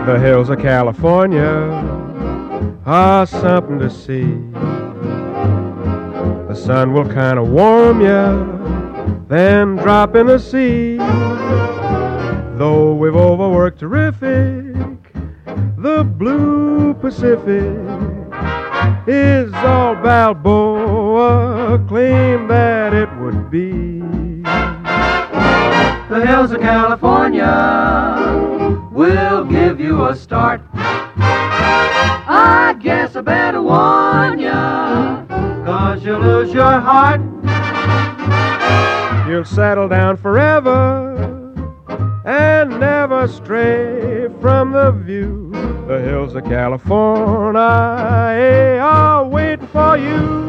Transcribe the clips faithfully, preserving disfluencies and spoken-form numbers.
The hills of California are something to see. The sun will kind of warm you, then drop in the sea. Though we've overworked terrific, the blue Pacific is all Balboa claimed that it would be. The hills of California will give you a start. I guess I better warn ya, 'cause you'll lose your heart. You'll settle down forever and never stray from the view. The hills of California are waiting for you.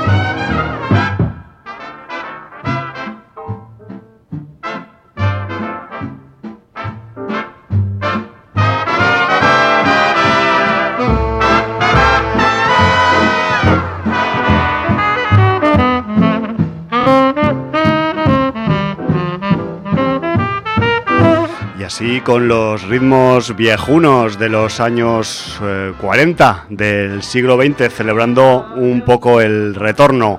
Así, con los ritmos viejunos de los años eh, cuarenta del siglo veinte, celebrando un poco el retorno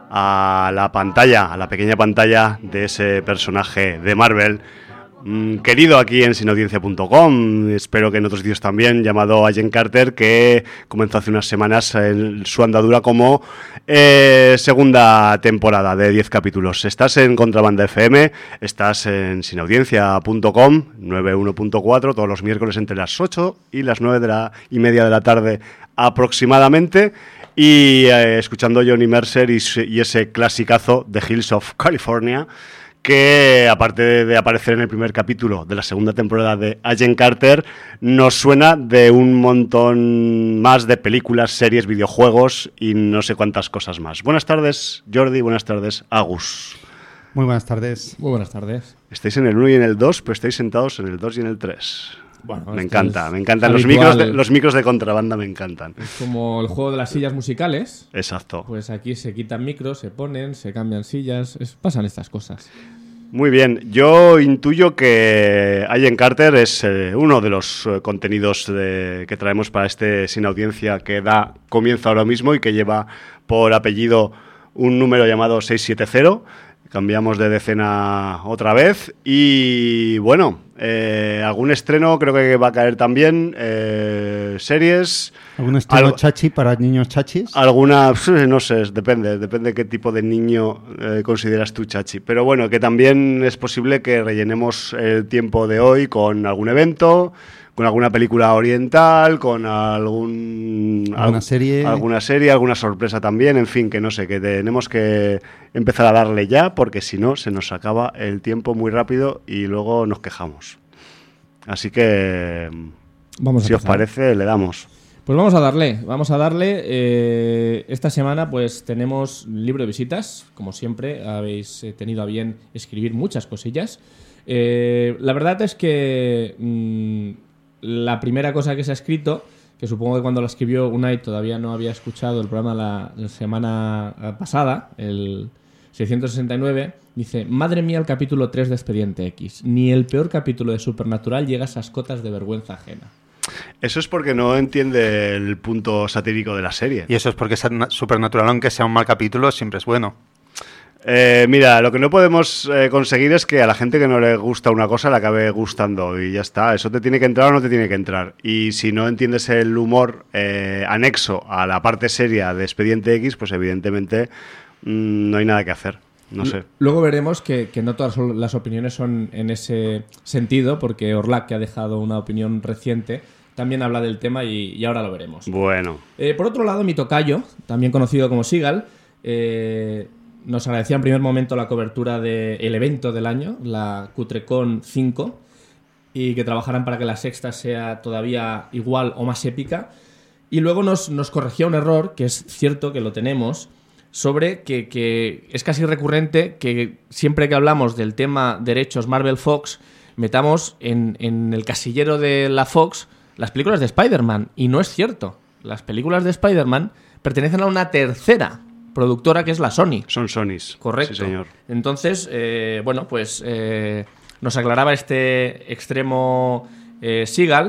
a la pantalla, a la pequeña pantalla de ese personaje de Marvel, mmm, querido aquí en sin audiencia punto com, espero que en otros sitios también, llamado Agent Carter, que comenzó hace unas semanas en su andadura como eh, segunda temporada de diez capítulos. Estás en Contrabanda F M, estás en sin audiencia punto com, noventa y uno punto cuatro, todos los miércoles entre las ocho y las nueve de la y media de la tarde aproximadamente, y eh, escuchando Johnny Mercer y, y ese clasicazo de Hills of California, que aparte de, de aparecer en el primer capítulo de la segunda temporada de Agent Carter, nos suena de un montón más de películas, series, videojuegos y no sé cuántas cosas más. Buenas tardes, Jordi, buenas tardes, Agus. Muy buenas tardes. Muy buenas tardes. Estáis en el uno y en el dos, pero estáis sentados en el dos y en el tres. Bueno, me encanta, me encantan los micros, de, los micros de contrabanda, me encantan. Es como el juego de las sillas musicales. Exacto. Pues aquí se quitan micros, se ponen, se cambian sillas, es, pasan estas cosas. Muy bien, yo intuyo que Agent Carter es eh, uno de los eh, contenidos de, que traemos para este Sin Audiencia, que da comienzo ahora mismo y que lleva por apellido un número llamado seiscientos setenta. Cambiamos de decena otra vez y bueno, eh, algún estreno creo que va a caer también, eh, series. ¿Algún estreno algo, chachi para niños chachis? Alguna, no sé, depende, depende de qué tipo de niño eh, consideras tú chachi. Pero bueno, que también es posible que rellenemos el tiempo de hoy con algún evento, con alguna película oriental, con algún alguna serie, alguna serie, alguna sorpresa también, en fin, que no sé, que tenemos que empezar a darle ya, porque si no se nos acaba el tiempo muy rápido y luego nos quejamos. Así que, vamos si os parece, le damos. Pues vamos a darle, vamos a darle. Eh, esta semana pues tenemos libro de visitas, como siempre, habéis eh, tenido a bien escribir muchas cosillas. Eh, la verdad es que mmm, la primera cosa que se ha escrito, que supongo que cuando la escribió Unai todavía no había escuchado el programa la, la semana pasada, el seiscientos sesenta y nueve, dice: madre mía, el capítulo tres de Expediente X. Ni el peor capítulo de Supernatural llega a esas cotas de vergüenza ajena. Eso es porque no entiende el punto satírico de la serie. Y eso es porque Supernatural, aunque sea un mal capítulo, siempre es bueno. Eh, mira, lo que no podemos eh, conseguir es que a la gente que no le gusta una cosa le acabe gustando y ya está. Eso te tiene que entrar o no te tiene que entrar. Y si no entiendes el humor eh, anexo a la parte seria de Expediente X, pues evidentemente mmm, no hay nada que hacer. No sé. Luego veremos que, que no todas las opiniones son en ese sentido, porque Orlac, que ha dejado una opinión reciente, también habla del tema y, y ahora lo veremos. Bueno. Eh, por otro lado, mi tocayo, también conocido como Seagal, eh, nos agradecía en primer momento la cobertura del evento del año, la Cutrecon cinco, y que trabajaran para que la sexta sea todavía igual o más épica. Y luego nos, nos corregía un error, que es cierto que lo tenemos, sobre que, que es casi recurrente que siempre que hablamos del tema derechos Marvel-Fox, metamos en, en el casillero de la Fox las películas de Spider-Man. Y no es cierto. Las películas de Spider-Man pertenecen a una tercera productora, que es la Sony. Son Sonys. Correcto. Sí, señor. Entonces, eh, bueno, pues eh, nos aclaraba este extremo eh, Seagal.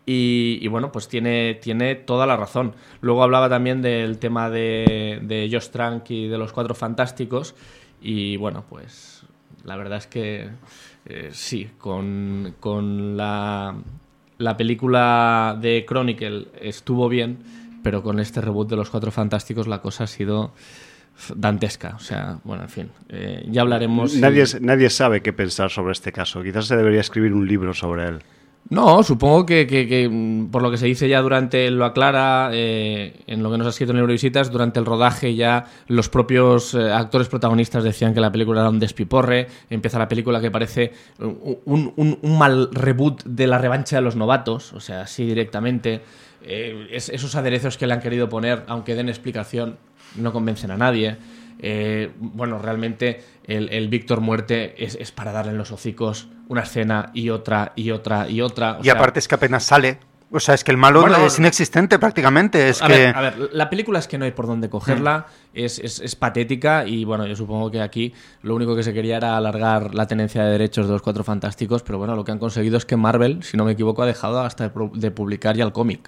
Y, y bueno, pues tiene, tiene toda la razón. Luego hablaba también del tema de, de Josh Trank y de los Cuatro Fantásticos. Y bueno, pues la verdad es que eh, sí, con, con la, la película de Chronicle estuvo bien, pero con este reboot de los Cuatro Fantásticos la cosa ha sido dantesca. O sea, bueno, en fin, eh, ya hablaremos. Nadie, si... nadie sabe qué pensar sobre este caso. Quizás se debería escribir un libro sobre él. No, supongo que, que, que por lo que se dice ya durante, lo aclara, eh, en lo que nos ha escrito en Eurovisitas, durante el rodaje ya los propios eh, actores protagonistas decían que la película era un despiporre. Empieza la película que parece un, un, un mal reboot de La revancha de los novatos, o sea, así directamente. Eh, es, esos aderezos que le han querido poner, aunque den explicación, no convencen a nadie. Eh, bueno, realmente el, el Víctor Muerte es, es para darle en los hocicos una escena y otra y otra y otra. O y sea, aparte es que apenas sale. O sea, es que el malo bueno, es inexistente prácticamente. Es a, que... ver, a ver, la película es que no hay por dónde cogerla, mm. es, es, es patética y bueno, yo supongo que aquí lo único que se quería era alargar la tenencia de derechos de los Cuatro Fantásticos, pero bueno, lo que han conseguido es que Marvel, si no me equivoco, ha dejado hasta de, de publicar ya el cómic.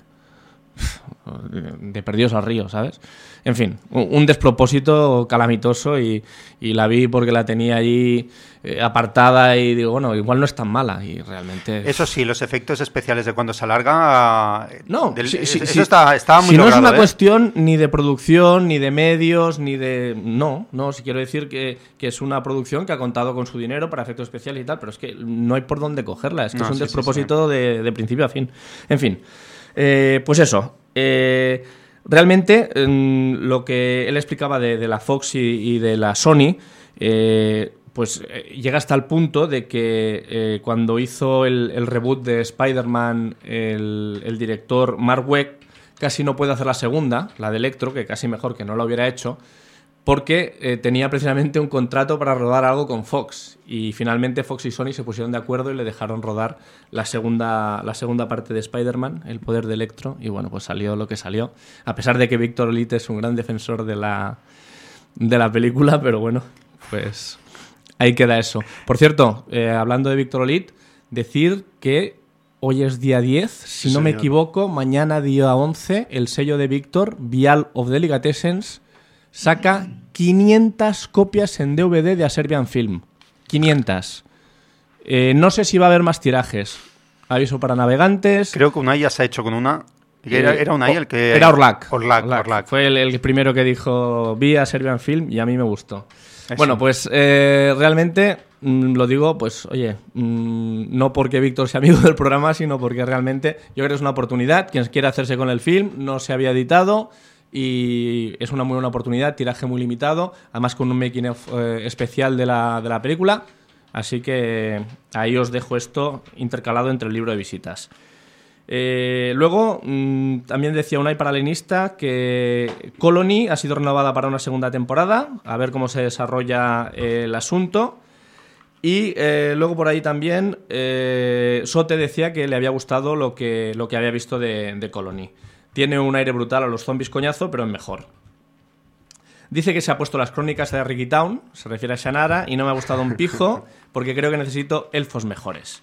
De perdidos al río, ¿sabes? En fin, un despropósito calamitoso y, y la vi porque la tenía allí eh, apartada y digo, bueno, igual no es tan mala y realmente... Eso sí, los efectos especiales de cuando se alarga... No, del, sí, sí, eso sí, está, está muy si logrado, no es una ¿eh? cuestión ni de producción, ni de medios, ni de... No, no, si quiero decir que, que es una producción que ha contado con su dinero para efectos especiales y tal, pero es que no hay por dónde cogerla, es que no, es un sí, despropósito sí, sí. De, de principio a fin. En fin, eh, pues eso... Eh, realmente eh, lo que él explicaba de, de la Fox y, y de la Sony eh, pues eh, llega hasta el punto de que eh, cuando hizo el, el reboot de Spider-Man el, el director Mark Webb casi no puede hacer la segunda, la de Electro, que casi mejor que no la hubiera hecho porque eh, tenía precisamente un contrato para rodar algo con Fox y finalmente Fox y Sony se pusieron de acuerdo y le dejaron rodar la segunda, la segunda parte de Spider-Man, El poder de Electro, y bueno, pues salió lo que salió, a pesar de que Víctor Litt es un gran defensor de la, de la película, pero bueno, pues ahí queda eso. Por cierto, eh, hablando de Víctor Litt, decir que hoy es día diez, si sí, no me señor. equivoco, mañana día once, el sello de Víctor, Vial of Delicatessens, saca quinientas copias en D V D de A Serbian Film. quinientas. Eh, no sé si va a haber más tirajes. Aviso para navegantes. Creo que Unai ya se ha hecho con una. Era, era Unai el que... Era Orlac. Orlac, Orlac. Orlac. Fue el, el primero que dijo, vi A Serbian Film y a mí me gustó. Eso. Bueno, pues eh, realmente mmm, lo digo, pues oye, mmm, no porque Víctor sea amigo del programa, sino porque realmente yo creo que es una oportunidad. Quien quiera hacerse con el film, no se había editado... Y es una muy buena oportunidad, tiraje muy limitado, además con un making of eh, especial de la, de la película. Así que ahí os dejo esto intercalado entre el libro de visitas. Eh, luego, mmm, también decía Unai Paralenista que Colony ha sido renovada para una segunda temporada, a ver cómo se desarrolla eh, el asunto. Y eh, luego por ahí también eh, Sote decía que le había gustado lo que, lo que había visto de, de Colony. Tiene un aire brutal a los zombies coñazo, pero es mejor. Dice que se ha puesto las crónicas de Ricky Town, se refiere a Shannara, y no me ha gustado un pijo porque creo que necesito elfos mejores.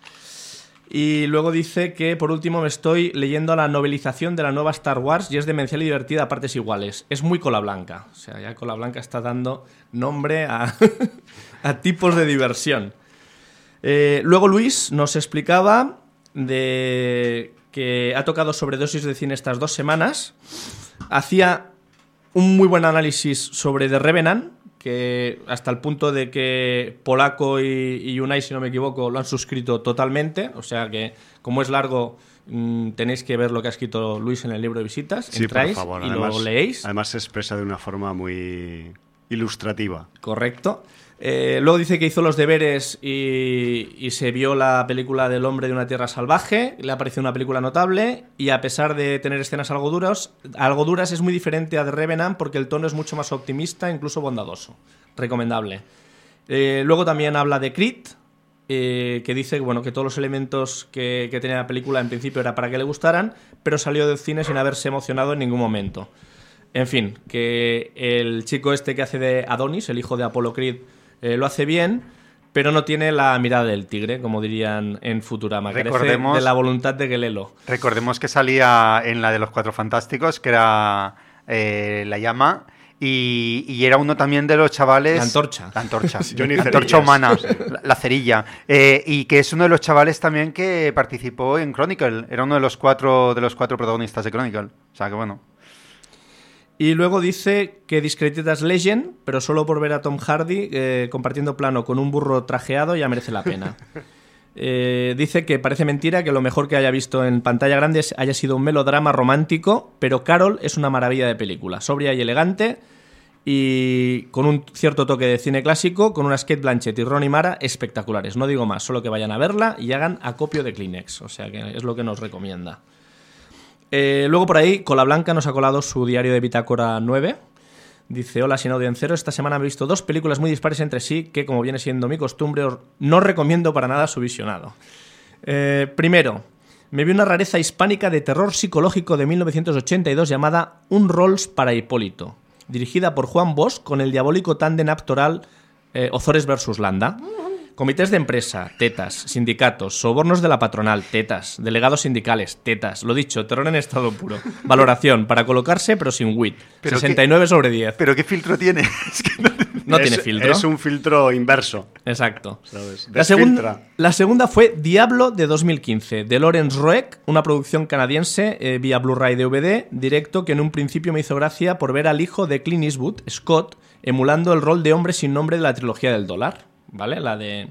Y luego dice que, por último, me estoy leyendo la novelización de la nueva Star Wars y es demencial y divertida a partes iguales. Es muy cola blanca. O sea, ya cola blanca está dando nombre a, a tipos de diversión. Eh, luego Luis nos explicaba de... que ha tocado sobredosis de cine estas dos semanas. Hacía un muy buen análisis sobre The Revenant, que hasta el punto de que Polaco y, y Unai, si no me equivoco, lo han suscrito totalmente. O sea que, como es largo, mmm, tenéis que ver lo que ha escrito Luis en el libro de visitas. Sí, entráis por favor. y Además, lo leéis. Además se expresa de una forma muy ilustrativa. Correcto. Eh, luego dice que hizo los deberes y, y se vio la película del hombre de una tierra salvaje, le ha parecido una película notable y a pesar de tener escenas algo duras, algo duras es muy diferente a The Revenant porque el tono es mucho más optimista, incluso bondadoso. Recomendable. Eh, luego también habla de Creed, eh, que dice bueno, que todos los elementos que, que tenía la película en principio era para que le gustaran, pero salió del cine sin haberse emocionado en ningún momento. En fin, que el chico este que hace de Adonis, el hijo de Apollo Creed, Eh, lo hace bien, pero no tiene la mirada del tigre, como dirían en Futurama. Recordemos, carece de la voluntad de Gelelo. Recordemos que salía en la de los Cuatro Fantásticos, que era eh, La Llama, y, y era uno también de los chavales... La Antorcha. La Antorcha. Johnny La Antorcha humana, la, la cerilla. Eh, y que es uno de los chavales también que participó en Chronicle. Era uno de los cuatro, de los cuatro protagonistas de Chronicle. O sea que bueno... Y luego dice que discreditas Legend, pero solo por ver a Tom Hardy eh, compartiendo plano con un burro trajeado ya merece la pena. Eh, dice que parece mentira que lo mejor que haya visto en pantalla grande haya sido un melodrama romántico, pero Carol es una maravilla de película, sobria y elegante y con un cierto toque de cine clásico, con unas Kate Blanchett y Rooney Mara espectaculares. No digo más, solo que vayan a verla y hagan acopio de Kleenex, o sea que es lo que nos recomienda. Eh, luego por ahí, Cola Blanca nos ha colado su diario de Bitácora nueve. Dice, hola, sin audiencero, esta semana he visto dos películas muy dispares entre sí que, como viene siendo mi costumbre, os no recomiendo para nada su visionado. Eh, primero, me vi una rareza hispánica de terror psicológico de mil novecientos ochenta y dos llamada Un Rolls para Hipólito, dirigida por Juan Bosch con el diabólico tándem actoral eh, Ozores versus Landa. Comités de empresa, tetas, sindicatos, sobornos de la patronal, tetas, delegados sindicales, tetas, lo dicho, terror en estado puro. Valoración, para colocarse pero sin wit, ¿Pero sesenta y nueve qué, sobre diez. ¿Pero qué filtro tiene? Es que no... No es, tiene filtro. Es un filtro inverso. Exacto. ¿Sabes? La, segun, la segunda fue Diablo de dos mil quince, de Lawrence Roek, una producción canadiense eh, vía Blu-ray D V D, directo, que en un principio me hizo gracia por ver al hijo de Clint Eastwood, Scott, emulando el rol de hombre sin nombre de la trilogía del dólar, ¿vale? La de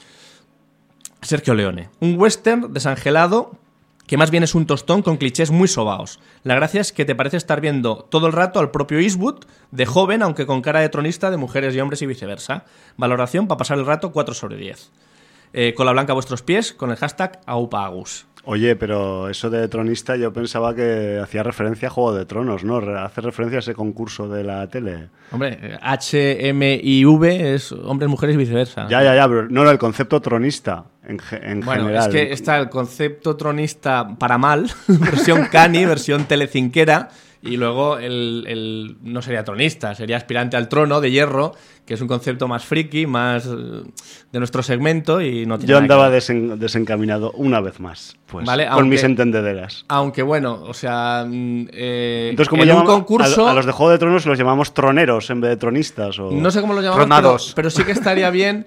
Sergio Leone. Un western desangelado que más bien es un tostón con clichés muy sobaos. La gracia es que te parece estar viendo todo el rato al propio Eastwood, de joven, aunque con cara de tronista de mujeres y hombres y viceversa. Valoración para pasar el rato cuatro sobre diez. Eh, Cola Blanca a vuestros pies con el hashtag AupaAgus. Oye, pero eso de tronista yo pensaba que hacía referencia a Juego de Tronos, ¿no? Hace referencia a ese concurso de la tele. Hombre, H, M y V es hombres, mujeres y viceversa. Ya, ya, ya, pero no era el concepto tronista en, en bueno, general. Es que está el concepto tronista para mal, versión cani, versión telecinquera, y luego el, el no sería tronista, sería aspirante al trono de hierro, que es un concepto más friki, más de nuestro segmento y no tiene Yo andaba nada que... desen, desencaminado una vez más, pues, vale, con aunque, mis entendederas. Aunque bueno, o sea, eh, entonces como en un llamamos, concurso a, a los de Juego de Tronos los llamamos troneros en vez de tronistas o... no sé cómo lo llamamos, Tronados. pero, pero sí que estaría bien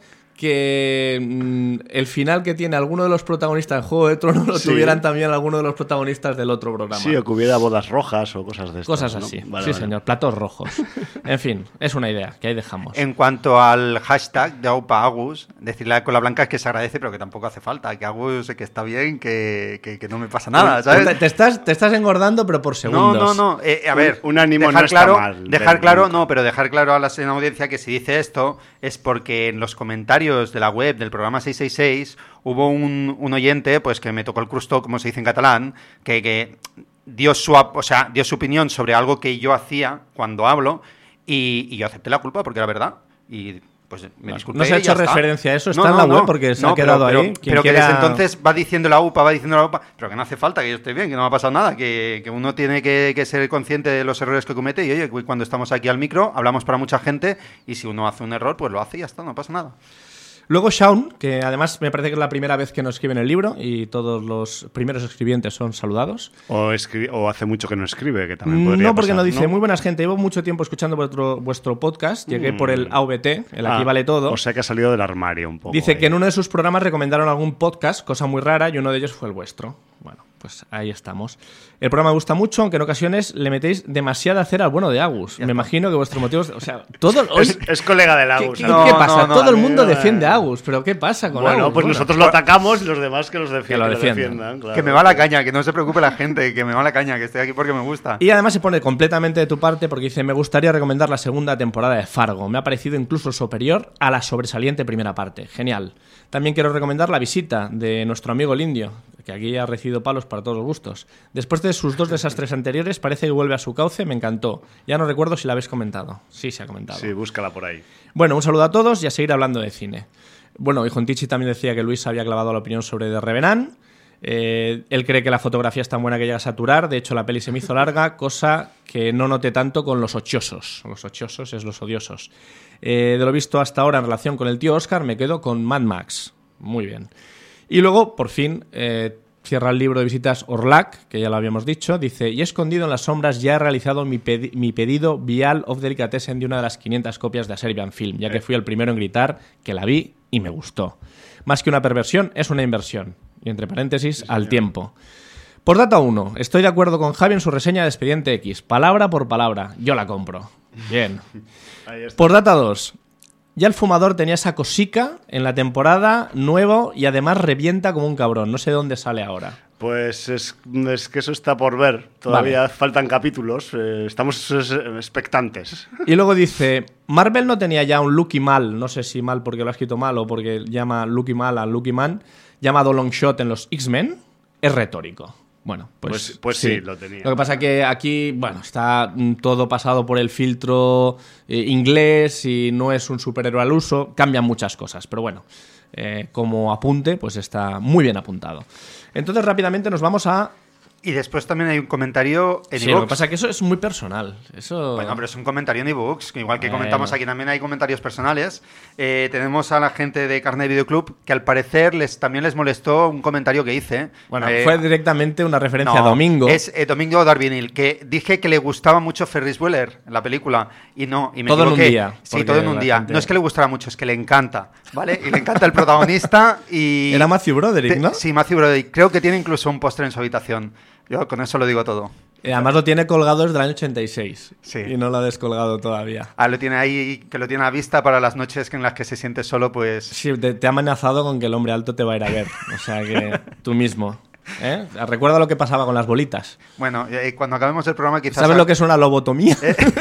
que mmm, el final que tiene alguno de los protagonistas en Juego de Tronos lo sí. tuvieran también alguno de los protagonistas del otro programa. Sí, o que hubiera bodas rojas o cosas de estas. Cosas ¿no? así, vale, sí vale. señor, platos rojos. En fin, es una idea, que ahí dejamos. En cuanto al hashtag de Aupa Agus, decirle a Cola Blanca es que se agradece, pero que tampoco hace falta, que Agus que está bien, que, que, que no me pasa nada, ¿sabes? Te, te, estás, te estás engordando, pero por segundos. No, no, no, eh, a ver, un, un ánimo dejar no claro, está mal. Dejar claro, no, pero dejar claro a la audiencia que si dice esto es porque en los comentarios de la web del programa seiscientos sesenta y seis hubo un, un oyente pues que me tocó el crustó, como se dice en catalán, que, que dio su o sea, dio su opinión sobre algo que yo hacía cuando hablo y, y yo acepté la culpa porque era verdad y pues me no, disculpé. No se ha hecho referencia a eso, está no, no, en la no, web porque se no, ha quedado pero, ahí. Pero, pero quiera... que desde entonces va diciendo la UPA, va diciendo la UPA, pero que no hace falta, que yo esté bien, que no me ha pasado nada, que, que uno tiene que, que ser consciente de los errores que comete y oye, cuando estamos aquí al micro hablamos para mucha gente y si uno hace un error, pues lo hace y ya está, no pasa nada. Luego Shaun, que además me parece que es la primera vez que nos escribe en el libro y todos los primeros escribientes son saludados. O, escri- o hace mucho que no escribe, que también podría No, porque pasar, no dice, ¿no? muy buenas gente, llevo mucho tiempo escuchando vuestro, vuestro podcast, llegué mm. por el A V T, el Aquí ah, Vale Todo. O sea que ha salido del armario un poco. Dice ahí. que en uno de sus programas recomendaron algún podcast, cosa muy rara, y uno de ellos fue el vuestro. Bueno, pues ahí estamos. El programa me gusta mucho, aunque en ocasiones le metéis demasiada cera al bueno de Agus. Me imagino que vuestros motivos... O sea, todo... Hoy... Es, es colega del Agus. ¿Qué, ¿no? ¿qué pasa? No, no, todo el mí mundo no, defiende eh. a Agus, pero ¿qué pasa con bueno, Agus? pues Bueno, nosotros lo atacamos y los demás que los defienden. Que lo que defiendan. defiendan claro. Que me va la caña, que no se preocupe la gente, que me va la caña, que estoy aquí porque me gusta. Y además se pone completamente de tu parte porque dice, me gustaría recomendar la segunda temporada de Fargo. Me ha parecido incluso superior a la sobresaliente primera parte. Genial. También quiero recomendar La visita de nuestro amigo el Indio, que aquí ha recibido palos para todos los gustos. Después de sus dos desastres anteriores, parece que vuelve a su cauce, me encantó. Ya no recuerdo si la habéis comentado. Sí, se ha comentado. Sí, búscala por ahí. Bueno, un saludo a todos y a seguir hablando de cine. Bueno, y Jontichi también decía que Luis había clavado la opinión sobre The Revenant. Eh, él cree que la fotografía es tan buena que llega a saturar. De hecho, la peli se me hizo larga, cosa que no noté tanto con Los Ochiosos. Los Ochiosos es Los Odiosos. Eh, de lo visto hasta ahora en relación con el tío Oscar, me quedo con Mad Max. Muy bien. Y luego, por fin, eh, cierra el libro de visitas Orlac, que ya lo habíamos dicho. Dice, y escondido en las sombras ya he realizado mi, pedi- mi pedido Vial of Delicatessen de una de las quinientas copias de A Serbian Film, ya que fui el primero en gritar que la vi y me gustó. Más que una perversión, es una inversión. Y entre paréntesis, sí, al tiempo. Por data uno, estoy de acuerdo con Javi en su reseña de Expediente X. Palabra por palabra, yo la compro. Bien. Por data dos, ya el fumador tenía esa cosica en la temporada, nuevo, y además revienta como un cabrón. No sé de dónde sale ahora. Pues es, es que eso está por ver. Todavía vale. faltan capítulos. Eh, estamos expectantes. Y luego dice, Marvel no tenía ya un Lucky Mal, no sé si mal porque lo ha escrito mal o porque llama Lucky Mal a Lucky Man, llamado Longshot en los X-Men. Es retórico. Bueno, pues, pues, pues sí. sí, lo tenía. Lo que pasa que aquí, bueno, está todo pasado por el filtro eh, inglés y no es un superhéroe al uso. Cambian muchas cosas, pero bueno, eh, como apunte, pues está muy bien apuntado. Entonces, rápidamente nos vamos a... Y después también hay un comentario en Sí, iVoox. lo que pasa es que eso es muy personal. Eso... Bueno, pero es un comentario en iVoox, que igual que Bueno. comentamos aquí también hay comentarios personales. Eh, tenemos a la gente de Carnet Video Club que al parecer les también les molestó un comentario que hice. Bueno, Eh, fue directamente una referencia no, a Domingo. Es eh, Domingo Darvinil, que dije que le gustaba mucho Ferris Bueller en la película y no, y me Todo en un equivoqué. día, Sí, porque todo en un la día. gente- No es que le gustara mucho, es que le encanta, ¿vale? Y le encanta el protagonista y... Era Matthew Broderick, Te- ¿no? Sí, Matthew Broderick. Creo que tiene incluso un póster en su habitación. Yo con eso lo digo todo. Eh, Además lo tiene colgado desde el año ochenta y seis. Sí. Y no lo ha descolgado todavía. Ah, lo tiene ahí, que lo tiene a vista para las noches en las que se siente solo, pues... Sí, te, te ha amenazado con que el hombre alto te va a ir a ver. O sea que tú mismo. ¿Eh? Recuerda lo que pasaba con las bolitas. Bueno, eh, cuando acabemos el programa quizás... ¿Sabes lo que es una lobotomía?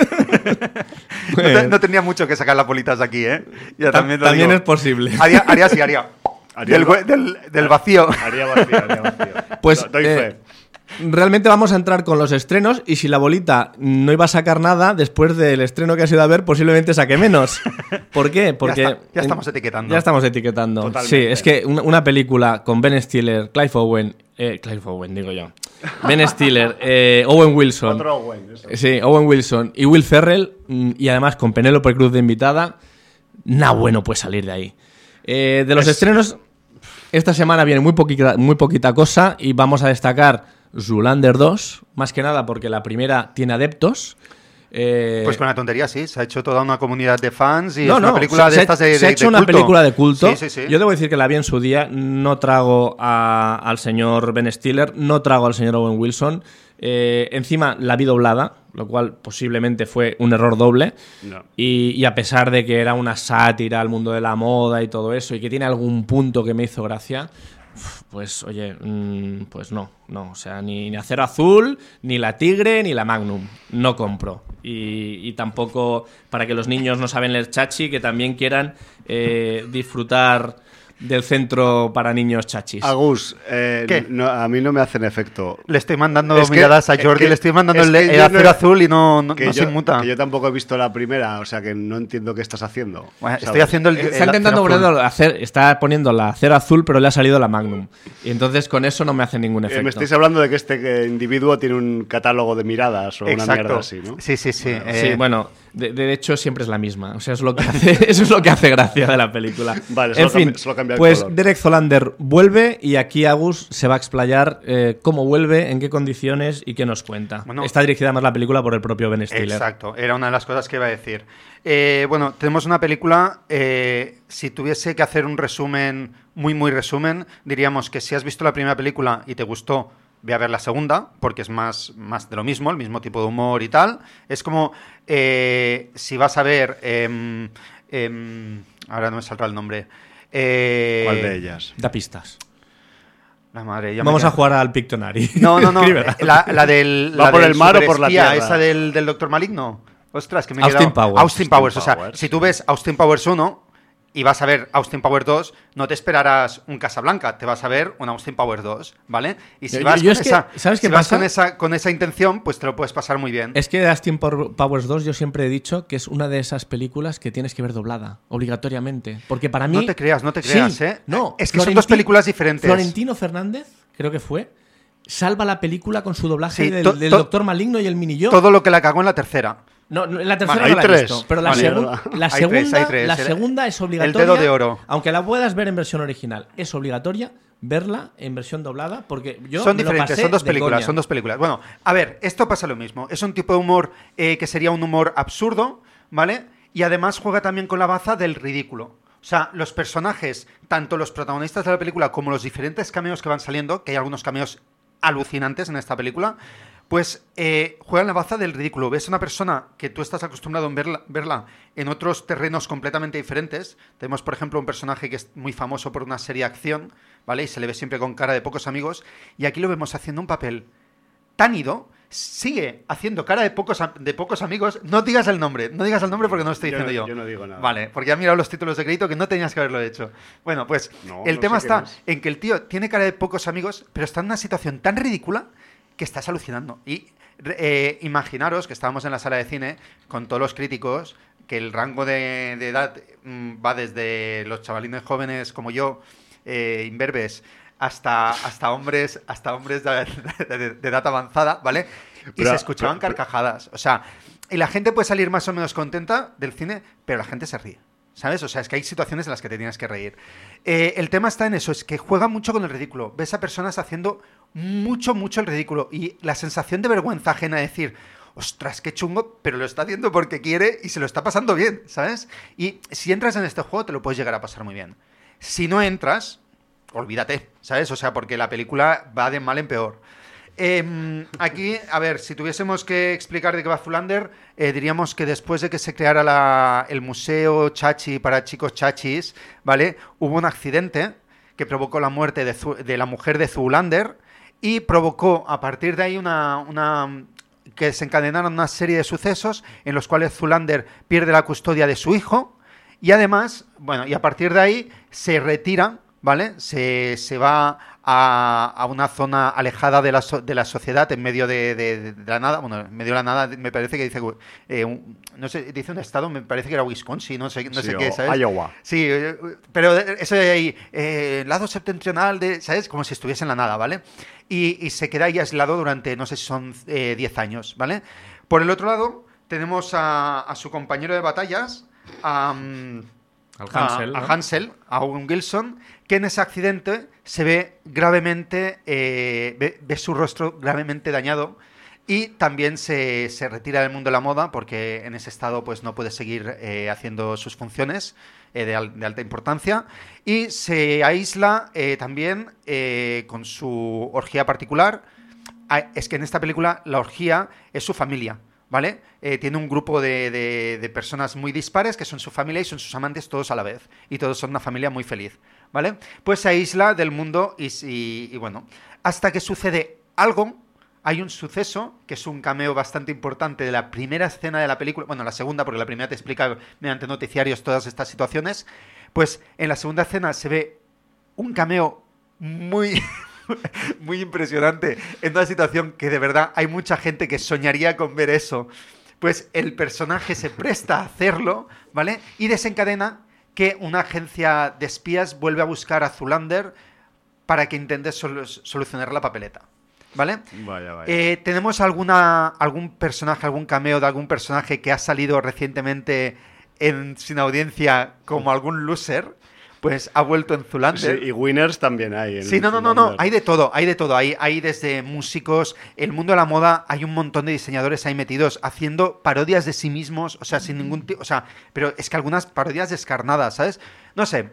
no, te- no tendría mucho que sacar las bolitas de aquí, ¿eh? Ya también lo También digo. es posible. Haría, haría sí, haría. Haría del, algo- hue- del, del vacío. Haría vacío, haría vacío. Pues Do- doy eh, fe. realmente vamos a entrar con los estrenos y si la bolita no iba a sacar nada, después del estreno que has ido a ver, posiblemente saque menos. ¿Por qué? Porque Ya está- ya estamos etiquetando. Ya estamos etiquetando. Totalmente. Sí, es que una, una película con Ben Stiller, Clive Owen, eh, Clive Owen digo yo, Ben Stiller, eh, Owen Wilson, Otro Owen, eso. sí, Owen Wilson y Will Ferrell, mm, y además con Penélope Cruz de invitada, nada bueno puede salir de ahí. Eh, de los Es- estrenos, esta semana viene muy poquita, muy poquita cosa y vamos a destacar Zoolander dos, más que nada porque la primera tiene adeptos. Eh, Pues con una tontería, sí. Se ha hecho toda una comunidad de fans y no, es una no, película se, de estas de, se ha de- hecho de una culto. película de culto. Sí, sí, sí. Yo debo decir que la vi en su día. No trago a- al señor Ben Stiller, no trago al señor Owen Wilson. Eh, encima la vi doblada, lo cual posiblemente fue un error doble. No. Y, y a pesar de que era una sátira al mundo de la moda y todo eso, y que tiene algún punto que me hizo gracia, pues oye, mmm, pues no, no, o sea, ni, ni Acero Azul, ni la Tigre, ni la Magnum, no compro. Y, y tampoco para que los niños no saben leer chachi, que también quieran eh, disfrutar del centro para niños chachis. Agus, eh, ¿Qué? no, a mí no me hacen efecto. Le estoy mandando Es que- miradas a es Jordi, que- le estoy mandando es el, que el yo no- acero azul y no, no, Que no yo, se inmuta. que yo tampoco he visto la primera, o sea que no entiendo qué estás haciendo. Bueno, ¿sabes? estoy haciendo el, Está el intentando acero azul. ponerlo, hacer, está poniendo la Acero Azul, pero le ha salido la Magnum. Y entonces con eso no me hace ningún Eh, efecto. me estáis hablando de que este eh, individuo tiene un catálogo de miradas o una Exacto. mierda así, ¿no? Sí, sí, sí. eh, Sí, bueno, de, de hecho siempre es la misma. O sea, es lo que hace, eso es lo que hace gracia de la película. Vale, en solo fin, cambia- solo cambia el pues color. Derek Zoolander vuelve y aquí Agus se va a explayar eh, cómo vuelve, en qué condiciones y qué nos cuenta. Bueno, Está dirigida además la película por el propio Ben Stiller. Exacto, era una de las cosas que iba a decir. Eh, bueno, tenemos una película, eh, si tuviese que hacer un resumen, muy, muy resumen, diríamos que si has visto la primera película y te gustó, ve a ver la segunda, porque es más, más de lo mismo, el mismo tipo de humor y tal. Es como eh, si vas a ver... em, em, ahora no me saldrá el nombre. Eh, ¿Cuál de ellas? Da pistas. La madre, ya me Vamos a quedo- jugar al Pictonary. No, no, no. Escríbela. La, la del. ¿Va la por del el mar o por la superespía, tierra? Esa del, del Doctor Maligno. Ostras, que me he Austin quedado. Powers. Austin Powers. O sea, Powers. si tú ves Austin Powers uno y vas a ver Austin Powers dos, no te esperarás un Casablanca, te vas a ver un Austin Powers dos, ¿vale? Y si Yo- vas, yo con, es que, esa, ¿sabes si qué vas pasa? con, esa, con esa intención, pues te lo puedes pasar muy bien. Es que Austin Powers dos yo siempre he dicho que es una de esas películas que tienes que ver doblada, obligatoriamente. Porque para mí... No te creas, no te creas, Sí, ¿eh? No, Es que son Florenti- dos películas diferentes. Florentino Fernández creo que fue, salva la película con su doblaje Sí, del, to- del to- Doctor Maligno y el Mini-Yo. Todo lo que la cagó en la tercera. No, no, la tercera Vale, no hay la he tres. visto, pero la, Vale, segun- ¿verdad? la Hay segunda, tres, hay tres. la El- segunda es el obligatoria. dedo de oro. Aunque la puedas ver en versión original, es obligatoria verla en versión doblada porque yo son me lo diferentes, pasé son dos de películas, coña. son dos películas. Bueno, a ver, esto pasa lo mismo. Es un tipo de humor eh, que sería un humor absurdo, ¿vale? Y además juega también con la baza del ridículo. O sea, los personajes, tanto los protagonistas de la película como los diferentes cameos que van saliendo, que hay algunos cameos alucinantes en esta película, pues eh, juegan la baza del ridículo. Ves a una persona que tú estás acostumbrado a verla, verla en otros terrenos completamente diferentes. Tenemos, por ejemplo, un personaje que es muy famoso por una serie de acción, ¿vale? Y se le ve siempre con cara de pocos amigos. Y aquí lo vemos haciendo un papel tan ido, sigue haciendo cara de pocos, a- de pocos amigos. No digas el nombre, no digas el nombre porque no lo estoy Yo diciendo no- yo. yo no digo nada. Vale, porque ya he mirado los títulos de crédito que no tenías que haberlo hecho. Bueno, pues No, el no tema sé quién está es. en que el tío tiene cara de pocos amigos, pero está en una situación tan ridícula que estás alucinando. Y eh, imaginaros que estábamos en la sala de cine con todos los críticos, que el rango de, de edad mm, va desde los chavalines jóvenes como yo, eh, imberbes, hasta, hasta hombres, hasta hombres de, de- de edad avanzada, ¿vale? Y Pero- se escuchaban pero- carcajadas. O sea, y la gente puede salir más o menos contenta del cine, pero la gente se ríe. ¿Sabes? O sea, es que hay situaciones en las que te tienes que reír. Eh, el tema está en eso, es que juega mucho con el ridículo. Ves a personas haciendo mucho, mucho el ridículo. Y la sensación de vergüenza ajena de decir, ostras, qué chungo, pero lo está haciendo porque quiere y se lo está pasando bien, ¿sabes? Y si entras en este juego te lo puedes llegar a pasar muy bien. Si no entras, olvídate, ¿sabes? O sea, porque la película va de mal en peor. Eh, aquí, a ver, si tuviésemos que explicar de qué va Zoolander, eh, diríamos que después de que se creara la- el museo Chachi para chicos chachis, ¿vale? Hubo un accidente que provocó la muerte de, Zu- de la mujer de Zoolander y provocó a partir de ahí una, una que desencadenaron una serie de sucesos en los cuales Zoolander pierde la custodia de su hijo y además, bueno, y a partir de ahí se retira, ¿vale? Se, se va a, a una zona alejada de la, so- de la sociedad, en medio de, de- de la nada. Bueno, en medio de la nada me parece que dice, eh, un- no sé, dice un estado, me parece que era Wisconsin, no sé, no Sí, sé o qué, ¿sabes? Iowa. Sí, eh, pero eso de ahí, eh, lado septentrional, de, ¿sabes? Como si estuviese en la nada, ¿vale? Y, y se queda ahí aislado durante, no sé si son eh, diez años, ¿vale? Por el otro lado, tenemos a, a su compañero de batallas, a, mm, Al Hansel, a, ¿no? a Hansel, a Owen Wilson, que en ese accidente se ve gravemente, eh, ve, ve su rostro gravemente dañado y también se, se retira del mundo de la moda porque en ese estado pues no puede seguir eh, haciendo sus funciones eh, de, al- de alta importancia y se aísla eh, también eh, con su orgía particular. Ah, es que en esta película la orgía es su familia, ¿vale? Eh, tiene un grupo de, de- de personas muy dispares que son su familia y son sus amantes todos a la vez. Y todos son una familia muy feliz, ¿vale? Pues se aísla del mundo y, y- y bueno, hasta que sucede algo, hay un suceso que es un cameo bastante importante de la primera escena de la película, bueno, la segunda, porque la primera te explica mediante noticiarios todas estas situaciones, pues en la segunda escena se ve un cameo muy... muy impresionante en una situación que de verdad hay mucha gente que soñaría con ver eso. Pues el personaje se presta a hacerlo, ¿vale? Y desencadena que una agencia de espías vuelve a buscar a Zoolander para que intente solu- solucionar la papeleta, ¿vale? Vaya, vaya. Eh, ¿Tenemos alguna, algún personaje, algún cameo de algún personaje que ha salido recientemente en Sin Audiencia como algún loser? Pues ha vuelto en Sí, Zoolander. y winners también hay. en Sí, no, no, no, no, Zoolander. hay de todo, hay de todo, hay, hay desde músicos, el mundo de la moda, hay un montón de diseñadores ahí metidos haciendo parodias de sí mismos, o sea, sin ningún tipo, o sea, pero es que algunas parodias descarnadas, ¿sabes? No sé,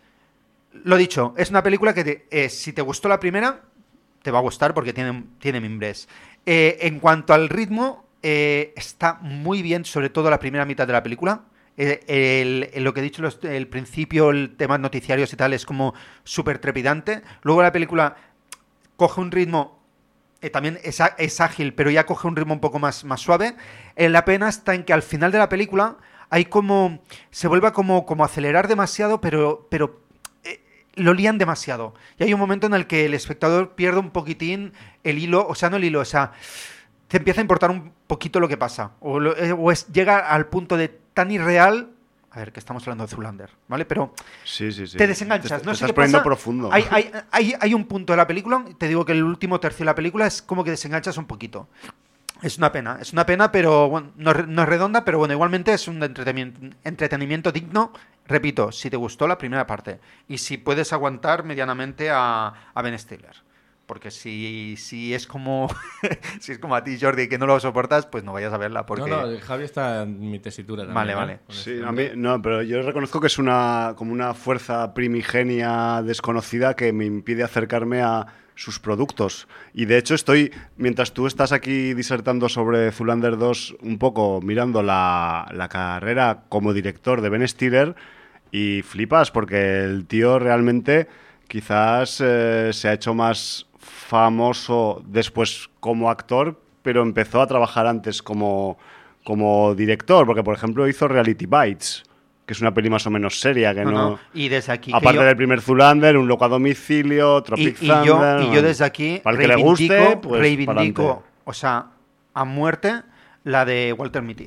lo dicho, es una película que te- eh, si te gustó la primera, te va a gustar porque tiene, tiene mimbres. Eh, en cuanto al ritmo, eh, está muy bien, sobre todo la primera mitad de la película. Eh, el- el- lo que he dicho, los- el principio, el tema noticiarios y tal, es como súper trepidante. Luego la película coge un ritmo, eh, también es, á- es ágil, pero ya coge un ritmo un poco más, más suave. Eh, la pena está en que al final de la película hay como, se vuelve a como, como acelerar demasiado, pero, pero eh, lo lían demasiado. Y hay un momento en el que el espectador pierde un poquitín el hilo, o sea, no el hilo, o sea, te empieza a importar un poquito lo que pasa. O, lo- eh, o es, llega al punto de tan irreal a ver, que estamos hablando de Zoolander, ¿vale? Pero sí, sí, sí. te desenganchas. Te, no te sé estás qué poniendo pasa. profundo. Hay, hay, hay, hay un punto de la película, te digo que el último tercio de la película es como que desenganchas un poquito. Es una pena, es una pena, pero bueno, no, no es redonda, pero bueno, igualmente es un entretenimiento, entretenimiento digno, repito, si te gustó la primera parte y si puedes aguantar medianamente a, a Ben Stiller. Porque si, si es como si es como a ti, Jordi, que no lo soportas, pues no vayas a verla. Porque... No, no, Javi está en mi tesitura también. Vale, ¿eh? vale. Sí, a mí, no, pero yo reconozco que es una como una fuerza primigenia desconocida que me impide acercarme a sus productos. Y de hecho estoy, mientras tú estás aquí disertando sobre Zoolander dos, un poco mirando la, la carrera como director de Ben Stiller y flipas, porque el tío realmente quizás eh, se ha hecho más famoso después como actor, pero empezó a trabajar antes como, como director, porque por ejemplo hizo Reality Bites, que es una peli más o menos seria, que no... no, no. Y desde aquí... Aparte yo... del primer Zoolander, Un loco a domicilio, Tropic y, y Thunder... Yo, y yo desde aquí para el que le guste, pues reivindico, o sea, a muerte, la de Walter Mitty.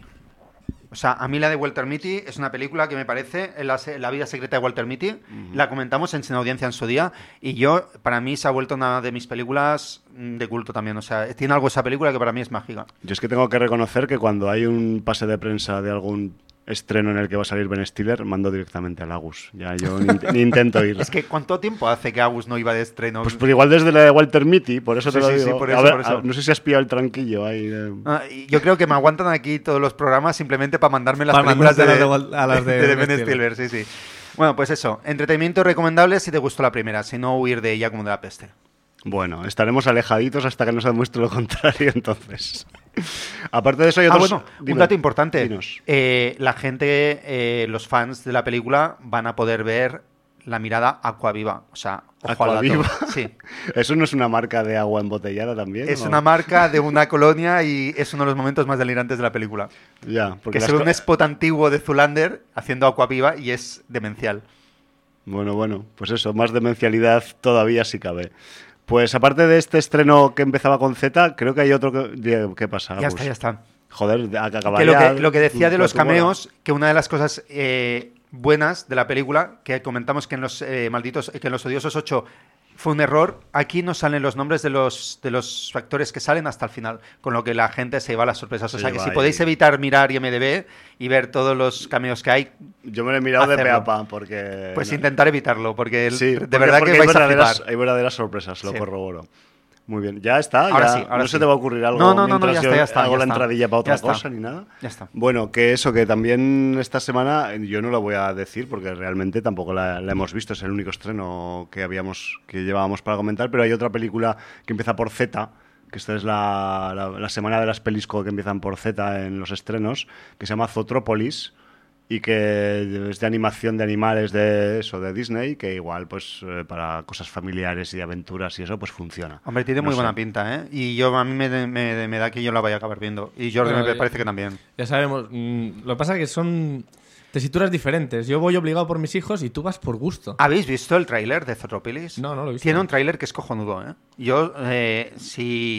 O sea, a mí la de Walter Mitty es una película que me parece, la, la vida secreta de Walter Mitty, uh-huh. La comentamos en Sin Audiencia en su día, y yo, para mí, se ha vuelto una de mis películas de culto también. O sea, tiene algo esa película que para mí es mágica. Yo es que tengo que reconocer que cuando hay un pase de prensa de algún estreno en el que va a salir Ben Stiller, mando directamente al Agus. Ya yo ni, ni intento ir. Es que ¿cuánto tiempo hace que Agus no iba de estreno? Pues, pues igual desde la de Walter Mitty, por eso sí, te lo sí, digo. Sí, por eso, a ver, por eso. A, no sé si has pillado el tranquillo ahí. De... Ah, yo creo que me aguantan aquí todos los programas simplemente para mandarme las para películas de, de, de, a las de, de, de Ben Stiller. Sí, sí. Bueno, pues eso. Entretenimiento recomendable si te gustó la primera, si no huir de ella como de la peste. Bueno, estaremos alejaditos hasta que nos demuestre lo contrario, entonces. Aparte de eso hay otros... Ah, bueno, Dime, un dato importante. Eh, la gente, eh, los fans de la película van a poder ver la mirada Aquaviva. O sea, ojo al dato. Sí. ¿Eso no es una marca de agua embotellada también? Es ¿o? una marca de una colonia y es uno de los momentos más delirantes de la película. Ya, porque que es un spot antiguo de Zoolander haciendo Aquaviva y es demencial. Bueno, bueno, pues eso, más demencialidad todavía si cabe. Pues aparte de este estreno que empezaba con Z, creo que hay otro que... ¿Qué pasa? Ya está, ya está. Joder, que acaba que lo, ya, que, lo que decía de los cameos, buena. Que una de las cosas eh, buenas de la película, que comentamos que en los eh, malditos, que en los odiosos ocho fue un error, aquí no salen los nombres de los de los actores que salen hasta el final, con lo que la gente se lleva a las sorpresas. O sea, que si podéis evitar mirar I M D B y ver todos los cameos que hay... Yo me lo he mirado hacerlo. de pe a pa, porque... Pues no. Intentar evitarlo, porque sí, de porque, verdad porque que vais hay a flipar. Hay verdaderas sorpresas, lo sí. corroboro. Muy bien, ya está. Ahora ya sí, ahora no sí. se te va a ocurrir algo no, no, no, mientras no, ya yo está, ya está, hago ya la está. entradilla para otra ya cosa está. ni nada. Ya está. Bueno, que eso, que también esta semana yo no lo voy a decir porque realmente tampoco la, la hemos visto, es el único estreno que habíamos que llevábamos para comentar, pero hay otra película que empieza por Z, que esta es la, la, la semana de las pelis que empiezan por Z en los estrenos, que se llama Zootrópolis. Y que es de animación de animales de eso, de Disney, que igual, pues, eh, para cosas familiares y de aventuras y eso, pues funciona. Hombre, tiene no muy sé. buena pinta, ¿eh? Y yo a mí me, me, me da que yo la vaya a acabar viendo. Y Jordi bueno, me ya, parece que también. Ya sabemos. Mmm, lo que pasa es que son tesituras diferentes. Yo voy obligado por mis hijos y tú vas por gusto. ¿Habéis visto el tráiler de Zootrópolis? No, no lo he visto. Tiene un tráiler que es cojonudo, ¿eh? Yo, eh, si,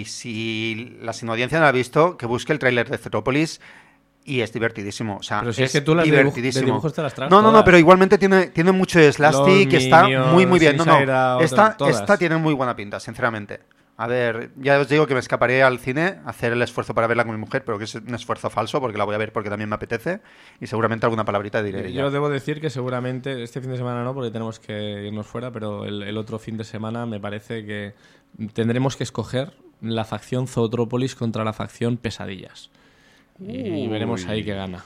si la sin audiencia no lo ha visto, que busque el tráiler de Zootrópolis. Y es divertidísimo, o sea, pero si es, es que tú las divertidísimo. De dibujos te las traes no, no, todas. no, pero igualmente tiene, tiene mucho slapstick, que está muy, muy bien. No, no, Out, esta, esta tiene muy buena pinta, sinceramente. A ver, ya os digo que me escaparé al cine a hacer el esfuerzo para verla con mi mujer, pero que es un esfuerzo falso porque la voy a ver porque también me apetece y seguramente alguna palabrita diré. Yo debo decir que seguramente este fin de semana no, porque tenemos que irnos fuera, pero el, el otro fin de semana me parece que tendremos que escoger la facción Zootrópolis contra la facción Pesadillas. Y Uy. veremos ahí qué gana.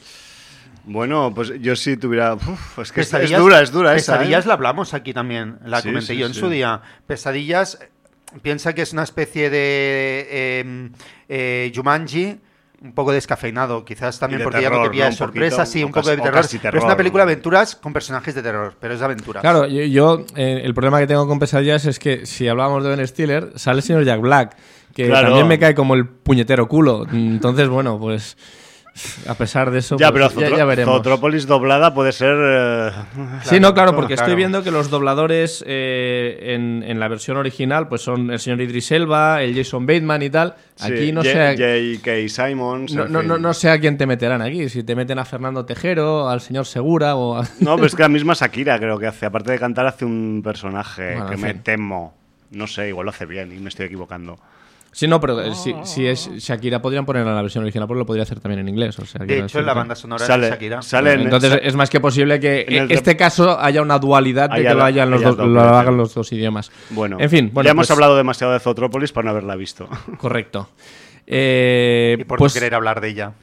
Bueno, pues yo sí tuviera... Uf, es que Pesadillas, es dura, es dura Pesadillas esa, ¿eh? la hablamos aquí también, la sí, comenté sí, yo en sí. su día. Pesadillas, piensa que es una especie de eh, eh, Jumanji, un poco descafeinado, quizás también de porque terror, ya no te pilla ¿no? de sorpresa, poquito, sí, un casi, poco de terror, terror. pero es una película de aventuras con personajes de terror, pero es de aventuras. Claro, yo, yo eh, el problema que tengo con Pesadillas es que si hablábamos de Ben Stiller, sale el señor Jack Black, que claro. también me cae como el puñetero culo. Entonces, bueno, pues... A pesar de eso, Ya, pues, pero ya, Zotro- ya veremos. Zootropolis doblada puede ser... eh, Sí, no, claro, porque claro. estoy viendo que los dobladores eh, en, en la versión original pues son el señor Idris Elba, el Jason Bateman y tal. Aquí sí, no J- sé... a- J K. Simons. No, en no, fin. no, no sé a quién te meterán aquí, si te meten a Fernando Tejero, al señor Segura o a... No, pero es que la misma Shakira creo que hace. Aparte de cantar, hace un personaje Bueno, que en me fin. temo. No sé, igual lo hace bien y me estoy equivocando. Sí, no, pero eh, si, si es Shakira podrían ponerla en la versión original, porque lo podría hacer también en inglés. O sea, De quiero hecho, en la decir que- banda sonora Sale- de Shakira. sale en- Entonces sa- es más que posible que en el en rep- este caso haya una dualidad de Haya que lo, la- hayan los haya dos- doble, lo sí. hagan los dos idiomas. Bueno, en fin, bueno, ya hemos pues, hablado demasiado de Zootropolis para no haberla visto. Correcto. Eh, Y por pues no querer hablar de ella.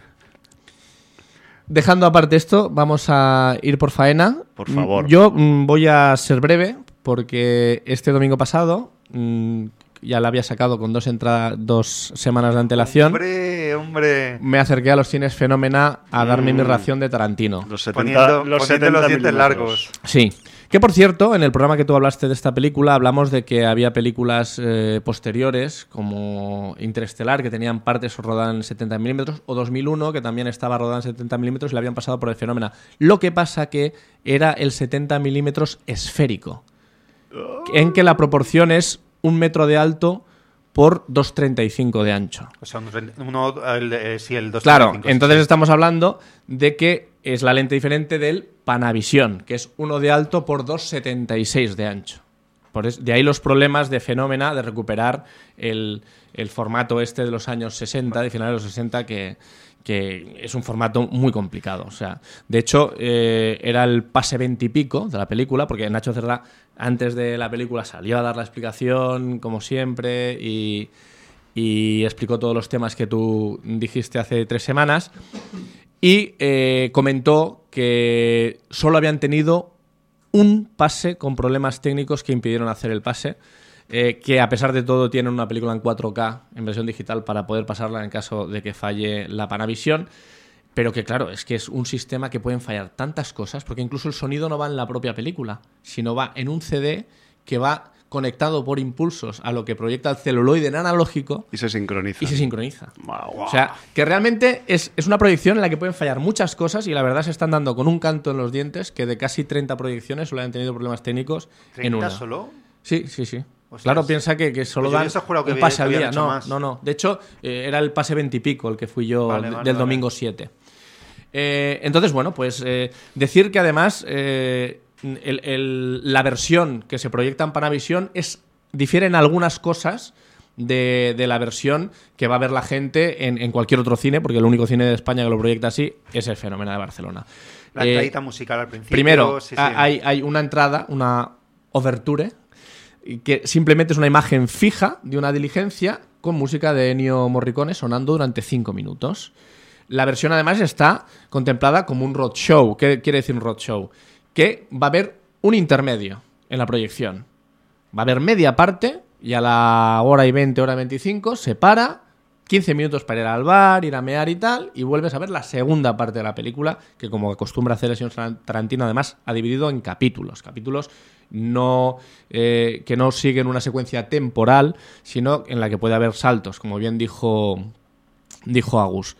dejando aparte esto, vamos a ir por faena. Por favor. Mm, Yo mm, voy a ser breve porque este domingo pasado mm, ya la había sacado con dos entradas, dos semanas de antelación. Hombre, hombre. Me acerqué a los cines Fenómena a darme Mm. mi ración de Tarantino. Los setenta, Poniendo, los poniendo setenta los dientes milímetros. largos. Sí. Que por cierto, en el programa que tú hablaste de esta película, hablamos de que había películas eh, posteriores, como Interestelar, que tenían partes rodadas en setenta milímetros, o dos mil uno, que también estaba rodada en setenta milímetros y la habían pasado por el Fenómena. Lo que pasa que era el setenta milímetros esférico, en que la proporción es un metro de alto por dos treinta y cinco de ancho. O sea, un- uno, el, eh, sí, el dos Claro, treinta y cinco, entonces sí. estamos hablando de que es la lente diferente del Panavision, que es uno de alto por dos setenta y seis de ancho. Por es- de ahí los problemas de Fenómena de recuperar el, el formato este de los años sesenta, de finales de los sesenta, que, que es un formato muy complicado. O sea, de hecho, eh, era el pase veinte y pico de la película, porque Nacho Cerdá, antes de la película, salió a dar la explicación, como siempre, y, y explicó todos los temas que tú dijiste hace tres semanas. Y eh, comentó que solo habían tenido un pase con problemas técnicos que impidieron hacer el pase, eh, que a pesar de todo tienen una película en cuatro K en versión digital para poder pasarla en caso de que falle la Panavision, pero que claro, es que es un sistema que pueden fallar tantas cosas, porque incluso el sonido no va en la propia película, sino va en un C D que va conectado por impulsos a lo que proyecta el celuloide en analógico Y se sincroniza. y se sincroniza. Guau. O sea, que realmente es, es una proyección en la que pueden fallar muchas cosas y la verdad se están dando con un canto en los dientes que de casi treinta proyecciones solo han tenido problemas técnicos en ¿treinta una. solo? Sí, sí, sí. Ostras. Claro, piensa que, que solo Pues yo dan hubiese jurado que un había- pase que al habían día. hecho No, más. no, no. De hecho, eh, era el pase veintipico el que fui yo Vale, de- vale, del vale. domingo siete. Eh, entonces, bueno, pues eh, decir que además eh, el- el- la versión que se proyecta en Panavision es, difiere en algunas cosas de, de la versión que va a ver la gente en, en cualquier otro cine, porque el único cine de España que lo proyecta así es el Fenómeno de Barcelona. La Eh, entradita musical al principio. Primero, sí, sí. ha- Hay, hay una entrada, una overture, que simplemente es una imagen fija de una diligencia con música de Ennio Morricone sonando durante cinco minutos. La versión además está contemplada como un roadshow. ¿Qué quiere decir un roadshow? Que va a haber un intermedio en la proyección. Va a haber media parte y a la hora y veinte, hora veinticinco se para, quince minutos para ir al bar, ir a mear y tal, y vuelves a ver la segunda parte de la película, que como acostumbra hacer el señor Tarantino, además ha dividido en capítulos. Capítulos no eh, que no siguen una secuencia temporal, sino en la que puede haber saltos, como bien dijo, dijo Agus.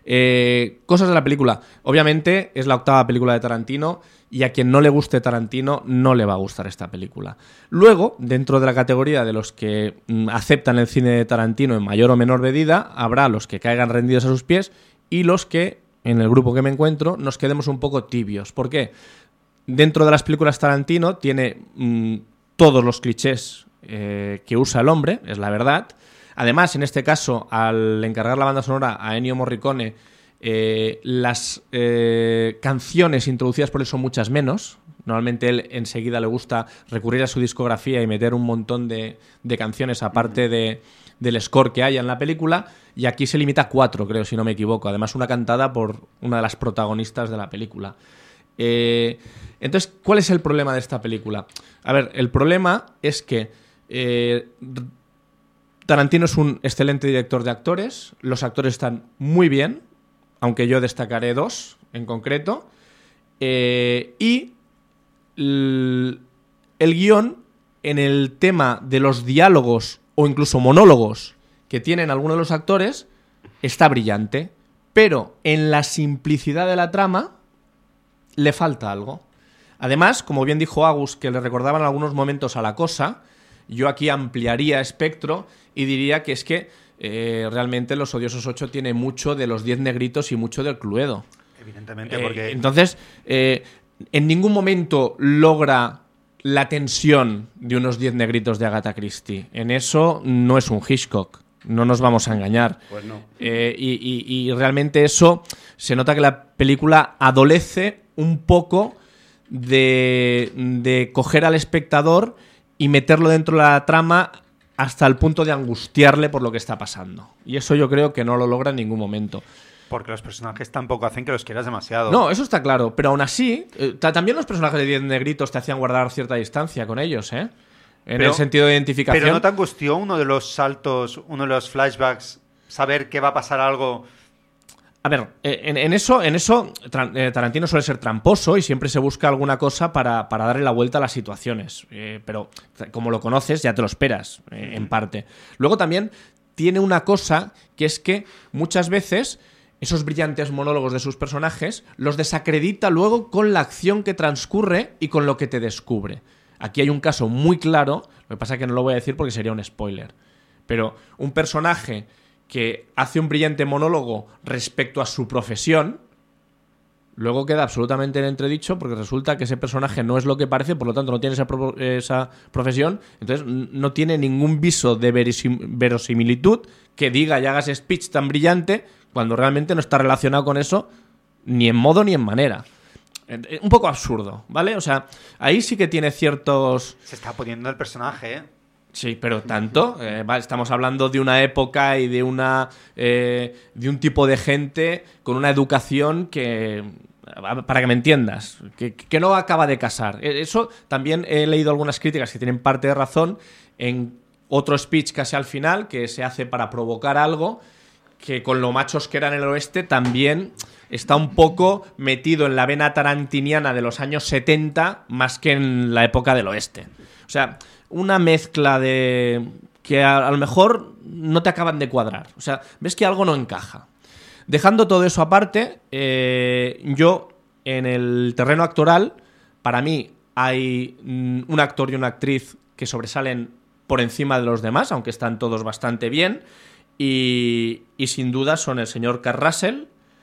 Eh, cosas de la película. Obviamente es la octava película de Tarantino y a quien no le guste Tarantino no le va a gustar esta película. Luego, dentro de la categoría de los que mm, aceptan el cine de Tarantino en mayor o menor medida, habrá los que caigan rendidos a sus pies y los que, en el grupo que me encuentro, nos quedemos un poco tibios. ¿Por qué? Dentro de las películas Tarantino tiene mm, todos los clichés eh, que usa el hombre, es la verdad. Además, en este caso, al encargar la banda sonora a Ennio Morricone, eh, las eh, canciones introducidas por él son muchas menos. Normalmente él enseguida le gusta recurrir a su discografía y meter un montón de, de canciones aparte de, del score que haya en la película, y aquí se limita a cuatro, creo, si no me equivoco. Además, una cantada por una de las protagonistas de la película. Eh, entonces, ¿cuál es el problema de esta película? A ver, el problema es que eh, Tarantino es un excelente director de actores, los actores están muy bien, aunque yo destacaré dos en concreto, eh, y el, el guión en el tema de los diálogos o incluso monólogos que tienen algunos de los actores está brillante, pero en la simplicidad de la trama le falta algo. Además, como bien dijo Agus, que le recordaban algunos momentos a La Cosa, yo aquí ampliaría espectro y diría que es que eh, realmente Los Odiosos ocho tiene mucho de Los Diez Negritos y mucho del Cluedo. Evidentemente, Eh, porque... entonces, eh, en ningún momento logra la tensión de unos Diez Negritos de Agatha Christie. En eso no es un Hitchcock. No nos vamos a engañar. Pues no. Eh, y, y, y realmente eso se nota que la película adolece un poco de, de coger al espectador y meterlo dentro de la trama hasta el punto de angustiarle por lo que está pasando. Y eso yo creo que no lo logra en ningún momento. Porque los personajes tampoco hacen que los quieras demasiado. No, eso está claro. Pero aún así, eh, también los personajes de Diez Negritos te hacían guardar cierta distancia con ellos, ¿eh? En Pero- el sentido de identificación. Pero ¿no te angustió uno de los saltos, uno de los flashbacks, saber que va a pasar algo? A ver, eh, en, en eso, en eso Tra- eh, Tarantino suele ser tramposo y siempre se busca alguna cosa para, para darle la vuelta a las situaciones. Eh, pero t- como lo conoces, ya te lo esperas, eh, en parte. Luego también tiene una cosa que es que muchas veces esos brillantes monólogos de sus personajes los desacredita luego con la acción que transcurre y con lo que te descubre. Aquí hay un caso muy claro, lo que pasa es que no lo voy a decir porque sería un spoiler. Pero un personaje que hace un brillante monólogo respecto a su profesión, luego queda absolutamente en entredicho porque resulta que ese personaje no es lo que parece, por lo tanto no tiene esa, pro- esa profesión, entonces n- no tiene ningún viso de verisim- verosimilitud que diga y haga ese speech tan brillante cuando realmente no está relacionado con eso ni en modo ni en manera. Eh, Un poco absurdo, ¿vale? O sea, ahí sí que tiene ciertos... Se está poniendo el personaje, ¿eh? Sí, pero tanto. Eh, vale, estamos hablando de una época y de una eh, de un tipo de gente con una educación que, para que me entiendas, que, que no acaba de casar. Eh, Eso también he leído algunas críticas que tienen parte de razón en otro speech casi al final que se hace para provocar algo que con lo machos que eran en el oeste también está un poco metido en la vena tarantiniana de los años setenta más que en la época del oeste. O sea, una mezcla de que a, a lo mejor no te acaban de cuadrar. O sea, ves que algo no encaja. Dejando todo eso aparte, eh, yo en el terreno actoral, para mí hay mm, un actor y una actriz que sobresalen por encima de los demás, aunque están todos bastante bien. Y, y sin duda son el señor Kurt Russell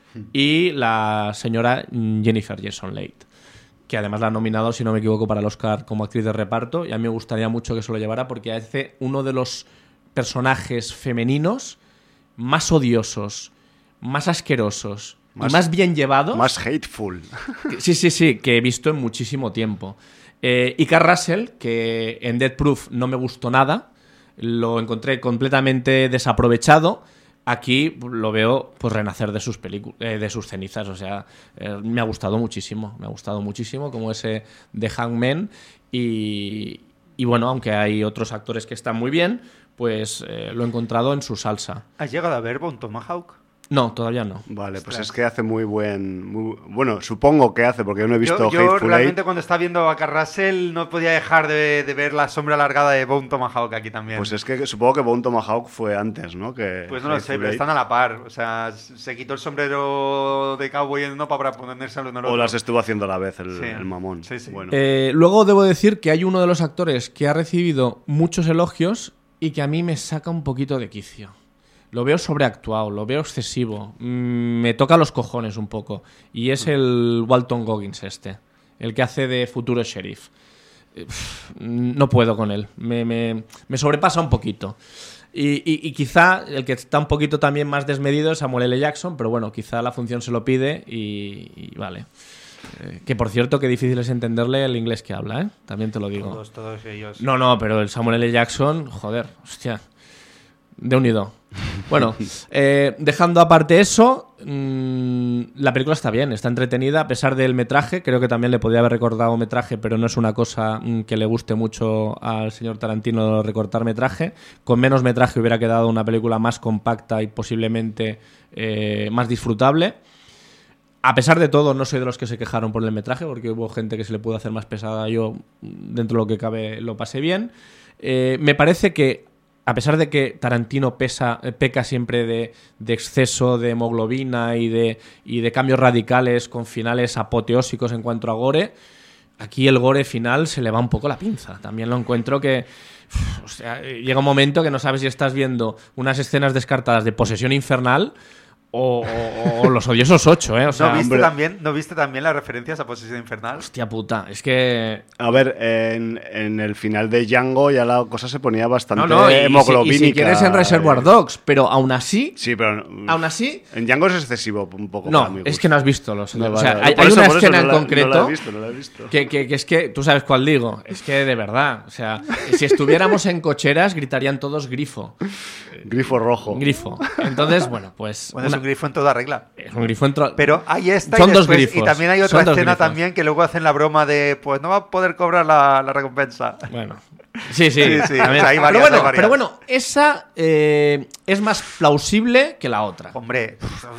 y la señora Jennifer Jason Leigh, que además la han nominado, si no me equivoco, para el Oscar como actriz de reparto, y a mí me gustaría mucho que se lo llevara porque hace uno de los personajes femeninos más odiosos, más asquerosos Más- y más bien llevados. Más hateful. Que- Sí, sí, sí, que he visto en muchísimo tiempo. Eh, y Kurt Russell, que en Death Proof no me gustó nada, lo encontré completamente desaprovechado. Aquí lo veo pues renacer de sus películas, eh, de sus cenizas. O sea, eh, me ha gustado muchísimo, me ha gustado muchísimo, como ese de Hangman. Y, y bueno, aunque hay otros actores que están muy bien, pues eh, lo he encontrado en su salsa. ¿Has llegado a ver Bone Tomahawk? No, todavía no. Vale, pues Ostras. es que hace muy buen... muy- Bueno, supongo que hace, porque yo no he visto Yo, yo Hateful realmente Eight. cuando estaba viendo a Kurt Russell no podía dejar de, de ver la sombra alargada de Bone Tomahawk aquí también. Pues es que supongo que Bone Tomahawk fue antes, ¿no? Que Pues no lo sé, Hateful pero Eight. están a la par. O sea, se quitó el sombrero de cowboy en uno para ponérselo en el otro. O las estuvo haciendo a la vez el, Sí. el mamón. Sí, sí. Bueno. Eh, luego debo decir que hay uno de los actores que ha recibido muchos elogios y que a mí me saca un poquito de quicio. Lo veo sobreactuado, lo veo excesivo. Mm, me toca los cojones un poco. Y es el Walton Goggins este, el que hace de futuro sheriff. Eh, pf, No puedo con él, me, me- me sobrepasa un poquito. Y, y- y quizá el que está un poquito también más desmedido es Samuel L. Jackson, pero bueno, quizá la función se lo pide y, y vale. Eh, que por cierto, qué difícil es entenderle el inglés que habla, ¿eh? También te lo digo. Todos, todos ellos. No, no, pero el Samuel L. Jackson, joder, hostia, de unido. Bueno, eh, dejando aparte eso, mmm, la película está bien, está entretenida, a pesar del metraje. Creo que también le podría haber recortado metraje, pero no es una cosa mm, que le guste mucho al señor Tarantino recortar metraje. Con menos metraje hubiera quedado una película más compacta y posiblemente eh, más disfrutable. A pesar de todo, no soy de los que se quejaron por el metraje, porque hubo gente que se le pudo hacer más pesada. Yo, dentro de lo que cabe, lo pasé bien. Eh, me parece que a pesar de que Tarantino pesa, peca siempre de, de exceso de hemoglobina y de, y de cambios radicales con finales apoteósicos en cuanto a gore, aquí el gore final se le va un poco la pinza. También lo encuentro que... O sea, llega un momento que no sabes si estás viendo unas escenas descartadas de posesión infernal o, o, o los odiosos ocho, ¿eh? O sea, ¿No, viste hombre... también, ¿No viste también las referencias a Posesión Infernal? Hostia puta, es que... A ver, en, en el final de Django ya la cosa se ponía bastante no, no, y, hemoglobínica. Y si, y si quieres en Reservoir Dogs, pero aún así... Sí, pero... Aún así... En Django es excesivo un poco. No, para mi gusto. es que no has visto los... No, o sea, vale, hay, por hay eso, una por eso escena no en la- concreto... No la he visto, no la he visto. Que, que, que es que... Tú sabes cuál digo. Es que de verdad, o sea, si estuviéramos en cocheras gritarían todos grifo. Grifo rojo. Grifo. Entonces, bueno, pues... Bueno, una- es un grifo en toda regla. es un grifo en tro- Pero ahí está Son y dos después- grifos. Y también hay otra Son dos escena grifos. también que luego hacen la broma de pues no va a poder cobrar la, la recompensa. Bueno, sí, sí. Sí, sí, también. o sea, hay varias, pero, bueno, hay varias. pero bueno, esa eh, es más plausible que la otra. Hombre,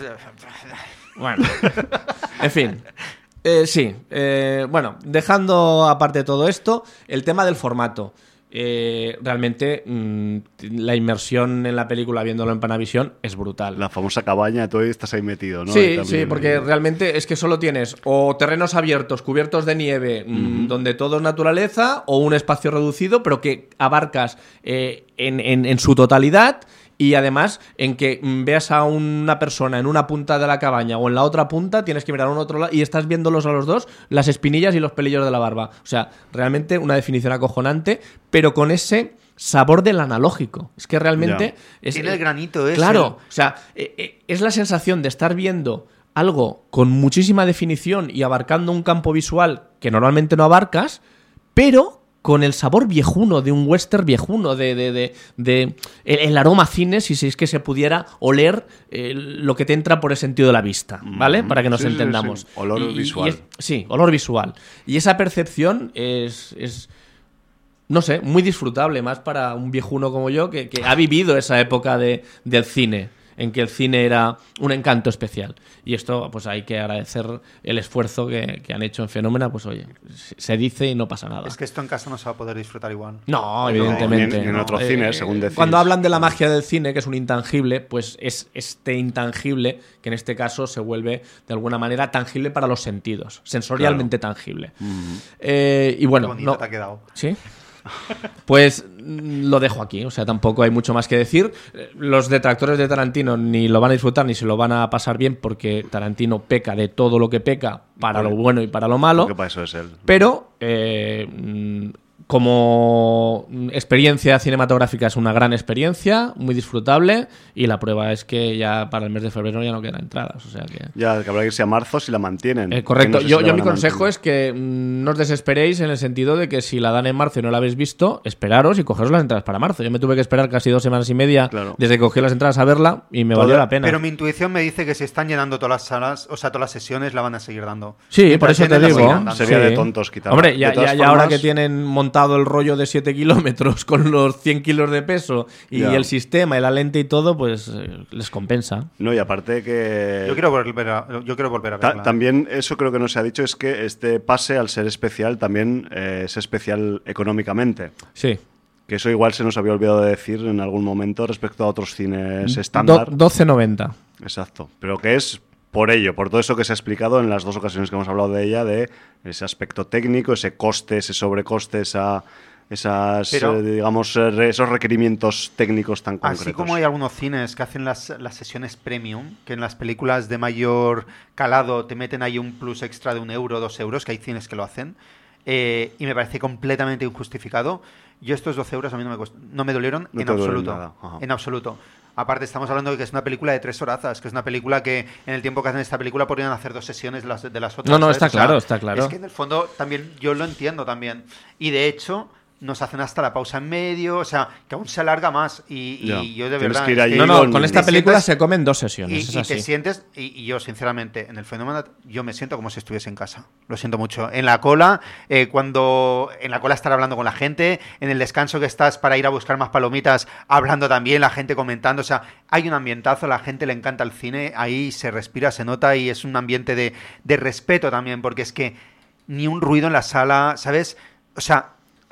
Bueno, en fin. Eh, sí, eh, bueno, dejando aparte todo esto, el tema del formato. Eh, realmente mmm, la inmersión en la película viéndolo en Panavisión es brutal. La famosa cabaña, tú estás ahí metido, ¿no? Sí, Y también- sí, porque realmente es que solo tienes o terrenos abiertos, cubiertos de nieve, mmm, donde todo es naturaleza, o un espacio reducido, pero que abarcas eh, en, en, en su totalidad. Y además, en que mm, veas a una persona en una punta de la cabaña o en la otra punta, tienes que mirar a un otro lado y estás viéndolos a los dos, las espinillas y los pelillos de la barba. O sea, realmente una definición acojonante, pero con ese sabor del analógico. Es que realmente... Es, tiene el granito ese. Claro, o sea, eh, eh, es la sensación de estar viendo algo con muchísima definición y abarcando un campo visual que normalmente no abarcas, pero con el sabor viejuno de un western viejuno, de, de, de, de el, el aroma cine, si es que se pudiera oler eh, lo que te entra por el sentido de la vista, ¿vale? Mm. Para que nos Sí, sí, entendamos. sí. Olor Y- y- y visual. es- sí, olor visual. Y esa percepción es... es no sé, muy disfrutable, más para un viejuno como yo que, que ha vivido esa época de, del cine, en que el cine era un encanto especial. Y esto, pues hay que agradecer el esfuerzo que, que han hecho en Fenómena, pues oye, se dice y no pasa nada. Es que esto en casa no se va a poder disfrutar igual. No, No, evidentemente. ni en- ni en no. otro cine, según decís. Cuando hablan de la magia del cine, que es un intangible, pues es este intangible que en este caso se vuelve de alguna manera tangible para los sentidos, sensorialmente tangible. Eh, y Qué bueno, bonito no, te ha quedado. ¿sí? Pues mm, lo dejo aquí, o sea, tampoco hay mucho más que decir. Eh, Los detractores de Tarantino ni lo van a disfrutar ni se lo van a pasar bien porque Tarantino peca de todo lo que peca para lo bueno y para lo malo. Porque para eso es él. Pero eh, mm, como experiencia cinematográfica es una gran experiencia, muy disfrutable, y la prueba es que ya para el mes de febrero ya no quedan entradas, o sea que... Ya, que habrá que irse a marzo si la mantienen. Eh, correcto. Que no sé Yo, si la yo van mi a consejo mantener. es que mm, no os desesperéis en el sentido de que si la dan en marzo y no la habéis visto, esperaros y cogeros las entradas para marzo. Yo me tuve que esperar casi dos semanas y media Claro. desde que cogí las entradas a verla y me Todo- valió la pena. Pero mi intuición me dice que si están llenando todas las salas, o sea, todas las sesiones la van a seguir dando. Sí, Mientras por eso te llenen, la digo. seguirán dando. Sería Sí. de tontos quitarla. Hombre, ya, De todas ya, ya ahora formas- que tienen montado el rollo de siete kilómetros con los cien kilos de peso y Ya. el sistema y la lente y todo, pues eh, les compensa. No, y aparte que... Yo quiero volver a, yo quiero volver a Ta- verla. también eso creo que no se ha dicho, es que este pase, al ser especial, también eh, es especial económicamente. Sí. Que eso igual se nos había olvidado de decir en algún momento respecto a otros cines Do- estándar. doce noventa. Exacto. Pero que es por ello, por todo eso que se ha explicado en las dos ocasiones que hemos hablado de ella, de ese aspecto técnico, ese coste, ese sobrecoste, esa, esas, Pero- eh, digamos, eh, re- esos requerimientos técnicos tan concretos. Así como hay algunos cines que hacen las, las sesiones premium, que en las películas de mayor calado te meten ahí un plus extra de un euro, dos euros, que hay cines que lo hacen, eh, y me parece completamente injustificado. Yo estos doce euros a mí no me, cost- no me dolieron No en te duelen absoluto. nada, ajá. En absoluto. Aparte, estamos hablando de que es una película de tres horazas, que es una película que en el tiempo que hacen esta película podrían hacer dos sesiones de las, de las otras. No, no, ¿sabes? está O sea, claro, está claro. Es que en el fondo también yo lo entiendo también. Y de hecho, nos hacen hasta la pausa en medio, o sea, que aún se alarga más. Y, y Ya. yo de Tienes verdad. que ir es allí que- No, no, con- con esta te película sientes- se comen dos y, sesiones, es y así. te sientes, y, y yo sinceramente, en el Fenómeno, yo me siento como si estuviese en casa. Lo siento mucho. En la cola, eh, cuando en la cola estar hablando con la gente, en el descanso que estás para ir a buscar más palomitas, hablando también, la gente comentando. O sea, hay un ambientazo, a la gente le encanta el cine, ahí se respira, se nota y es un ambiente de, de respeto también, porque es que ni un ruido en la sala, ¿sabes? O sea,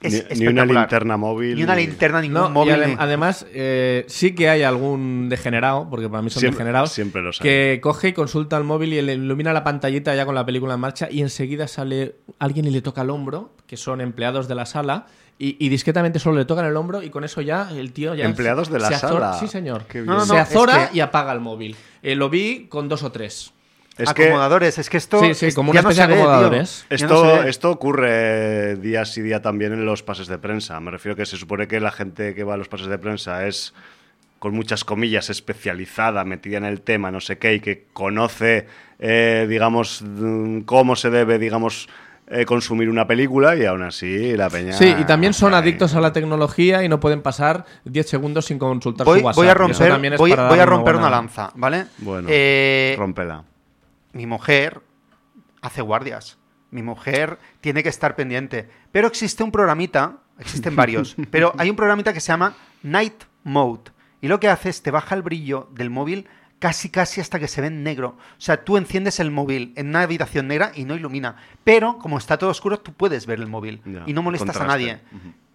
es ni, ni una linterna móvil. Ni una linterna, ningún no, móvil. Y adem ni... además, eh, sí que hay algún degenerado, porque para mí son siempre, degenerados, siempre los hay. que coge y consulta el móvil y le ilumina la pantallita ya con la película en marcha y enseguida sale alguien y le toca el hombro, que son empleados de la sala, y, y discretamente solo le tocan el hombro y con eso ya el tío ya... ¿Empleados de la se azora, sala? Sí, señor. Qué bien. No, no, se no, azora es que... y apaga el móvil. Eh, lo vi con dos o tres. Es acomodadores, es que esto... Sí, sí, como ya una no especie se de ve, tío. acomodadores. que Ya esto, no se ve. esto ocurre día sí día también en los pases de prensa. Me refiero que se supone que la gente que va a los pases de prensa es, con muchas comillas, especializada, metida en el tema, no sé qué, y que conoce, eh, digamos, cómo se debe, digamos... Eh, consumir una película y aún así la peña... Sí, y también son Ay. adictos a la tecnología y no pueden pasar diez segundos sin consultar Voy, su WhatsApp. voy a Eso romper, también es voy, para voy a darle una romper una buena- lanza, ¿vale? Bueno, Eh, rómpela. mi mujer hace guardias. Mi mujer tiene que estar pendiente. Pero existe un programita, existen varios, pero hay un programita que se llama Night Mode. Y lo que hace es te baja el brillo del móvil casi casi hasta que se ve en negro. O sea, tú enciendes el móvil en una habitación negra y no ilumina. Pero como está todo oscuro, tú puedes ver el móvil Ya, y no molestas a contraste. nadie.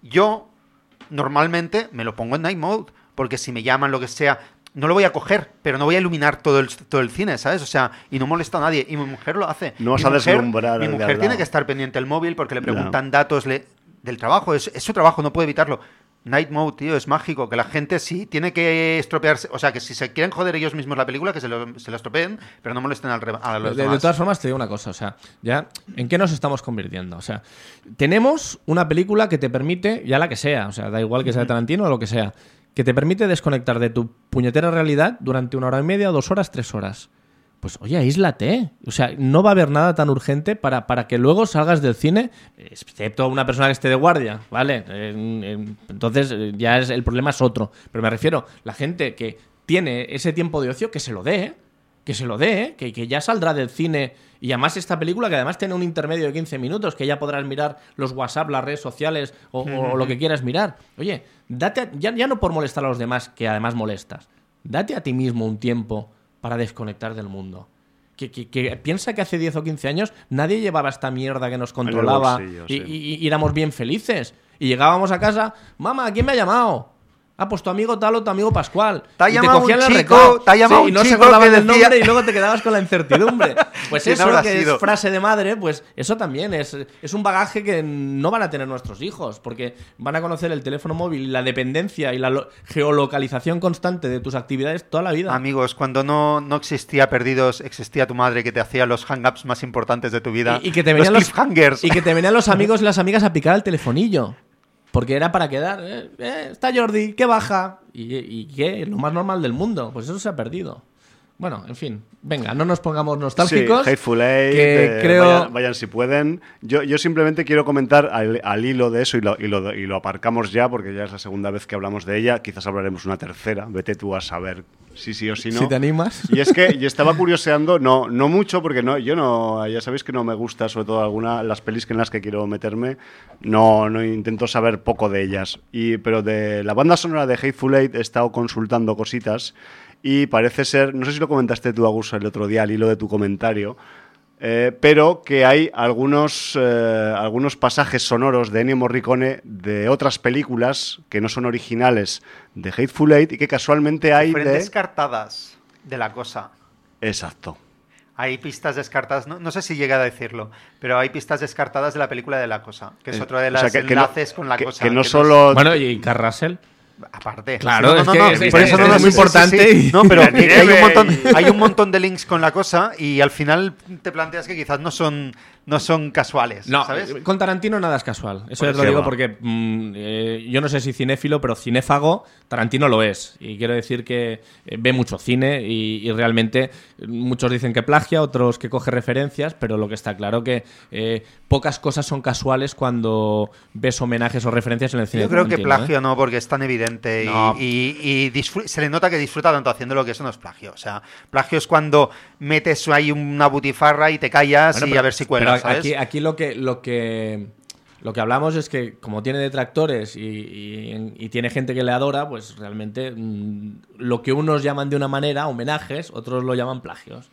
Yo normalmente me lo pongo en Night Mode porque si me llaman, lo que sea... No lo voy a coger, pero no voy a iluminar todo el, todo el cine, ¿sabes? O sea, y no molesta a nadie. Y mi mujer lo hace. No vas Mi a mujer- deslumbrar Mi al de mujer al tiene lado. que estar pendiente del móvil porque le Ya. preguntan datos le- del trabajo. Es, es su trabajo, no puede evitarlo. Night Mode, tío, es mágico. Que la gente sí tiene que estropearse. O sea, que si se quieren joder ellos mismos la película, que se, lo, se la estropeen, pero no molesten al re- a los De, de demás. todas formas, te digo una cosa, o sea, ya, ¿en qué nos estamos convirtiendo? O sea, tenemos una película que te permite, ya la que sea, o sea, da igual que sea de Tarantino o lo que sea, que te permite desconectar de tu puñetera realidad durante una hora y media, dos horas, tres horas. Pues oye, aíslate. O sea, no va a haber nada tan urgente para, para que luego salgas del cine, excepto una persona que esté de guardia, ¿vale? Eh, eh, Entonces eh, ya es, el problema es otro. Pero me refiero, la gente que tiene ese tiempo de ocio, que se lo dé, ¿eh? Que se lo dé, ¿eh? que, que ya saldrá del cine. Y además esta película, que además tiene un intermedio de quince minutos, que ya podrás mirar los WhatsApp, las redes sociales o, o lo que quieras mirar. Oye, date a- ya, ya no por molestar a los demás, que además molestas. Date a ti mismo un tiempo para desconectar del mundo. Que, que- que piensa que hace diez o quince años nadie llevaba esta mierda que nos controlaba bolsillo, y, sí. y- y éramos bien felices. Y llegábamos a casa, mamá, ¿quién me ha llamado? Ah, pues tu amigo tal o tu amigo Pascual. Te ha Y llamado cogían un el chico, recado. te ha llamado Sí, y un no se chico acordaban que del decía- nombre y luego te quedabas con la incertidumbre. Pues ¿Quién eso habrá que sido? es frase de madre, pues eso también es, es un bagaje que no van a tener nuestros hijos, porque van a conocer el teléfono móvil y la dependencia y la lo- geolocalización constante de tus actividades toda la vida. Amigos, cuando no, no existía Perdidos, existía tu madre que te hacía los hang-ups más importantes de tu vida. Y, y que te venían los los, cliffhangers. y que te venían los amigos y las amigas a picar el telefonillo. Porque era para quedar. Eh, eh, está Jordi, ¿qué baja? Y, y qué, lo más normal del mundo. Pues eso se ha perdido. Bueno, en fin. Venga, no nos pongamos nostálgicos. Sí, Hateful Eight, que eh, creo... vayan, vayan si pueden. Yo, yo simplemente quiero comentar al, al hilo de eso y lo, y, lo, y lo aparcamos ya, porque ya es la segunda vez que hablamos de ella. Quizás hablaremos una tercera. Vete tú a saber si sí o si no. Si te animas. Y es que yo estaba curioseando, no, no mucho, porque no, yo no, ya sabéis que no me gusta, sobre todo alguna, las pelis que en las que quiero meterme, no, no intento saber poco de ellas. Y, pero de la banda sonora de Hateful Eight he estado consultando cositas. Y parece ser, no sé si lo comentaste tú, Agus, el otro día al hilo de tu comentario, eh, pero que hay algunos, eh, algunos pasajes sonoros de Ennio Morricone de otras películas que no son originales de Hateful Eight y que casualmente hay Fueron de... descartadas de la cosa. Exacto. Hay pistas descartadas, no, no sé si llega a decirlo, pero hay pistas descartadas de la película de La Cosa, que es Eh, otro de o los sea, que- que no- enlaces con La que- Cosa. que no es- solo... Bueno, y Carrasel. Aparte. Claro, Sí, no, es no, que no, es- por es- eso no, es no, muy sí, sí, sí, importante sí. y- No, pero que- que hay, un Nieve montón, y- hay un montón de links con La Cosa y al final te planteas que quizás no son, no son casuales, No, ¿sabes? eh, con Tarantino nada es casual. Eso Por ya te lo eso digo va. porque mm, eh, yo no sé si cinéfilo, pero cinéfago, Tarantino lo es. Y quiero decir que eh, ve mucho cine y, y realmente eh, muchos dicen que plagia, otros que coge referencias, pero lo que está claro que eh, pocas cosas son casuales cuando ves homenajes o referencias en el cine. Yo de creo que Tarantino, ¿eh? plagio no, porque es tan evidente y, No. y- y disfr- se le nota que disfruta tanto haciendo lo que eso no es plagio. O sea, plagio es cuando metes ahí una butifarra y te callas Bueno, y pero- a ver si cuelas, pero ¿sabes? aquí, aquí lo que lo que lo que hablamos es que como tiene detractores y, y- y tiene gente que le adora, pues realmente mm, lo que unos llaman de una manera homenajes, otros lo llaman plagios.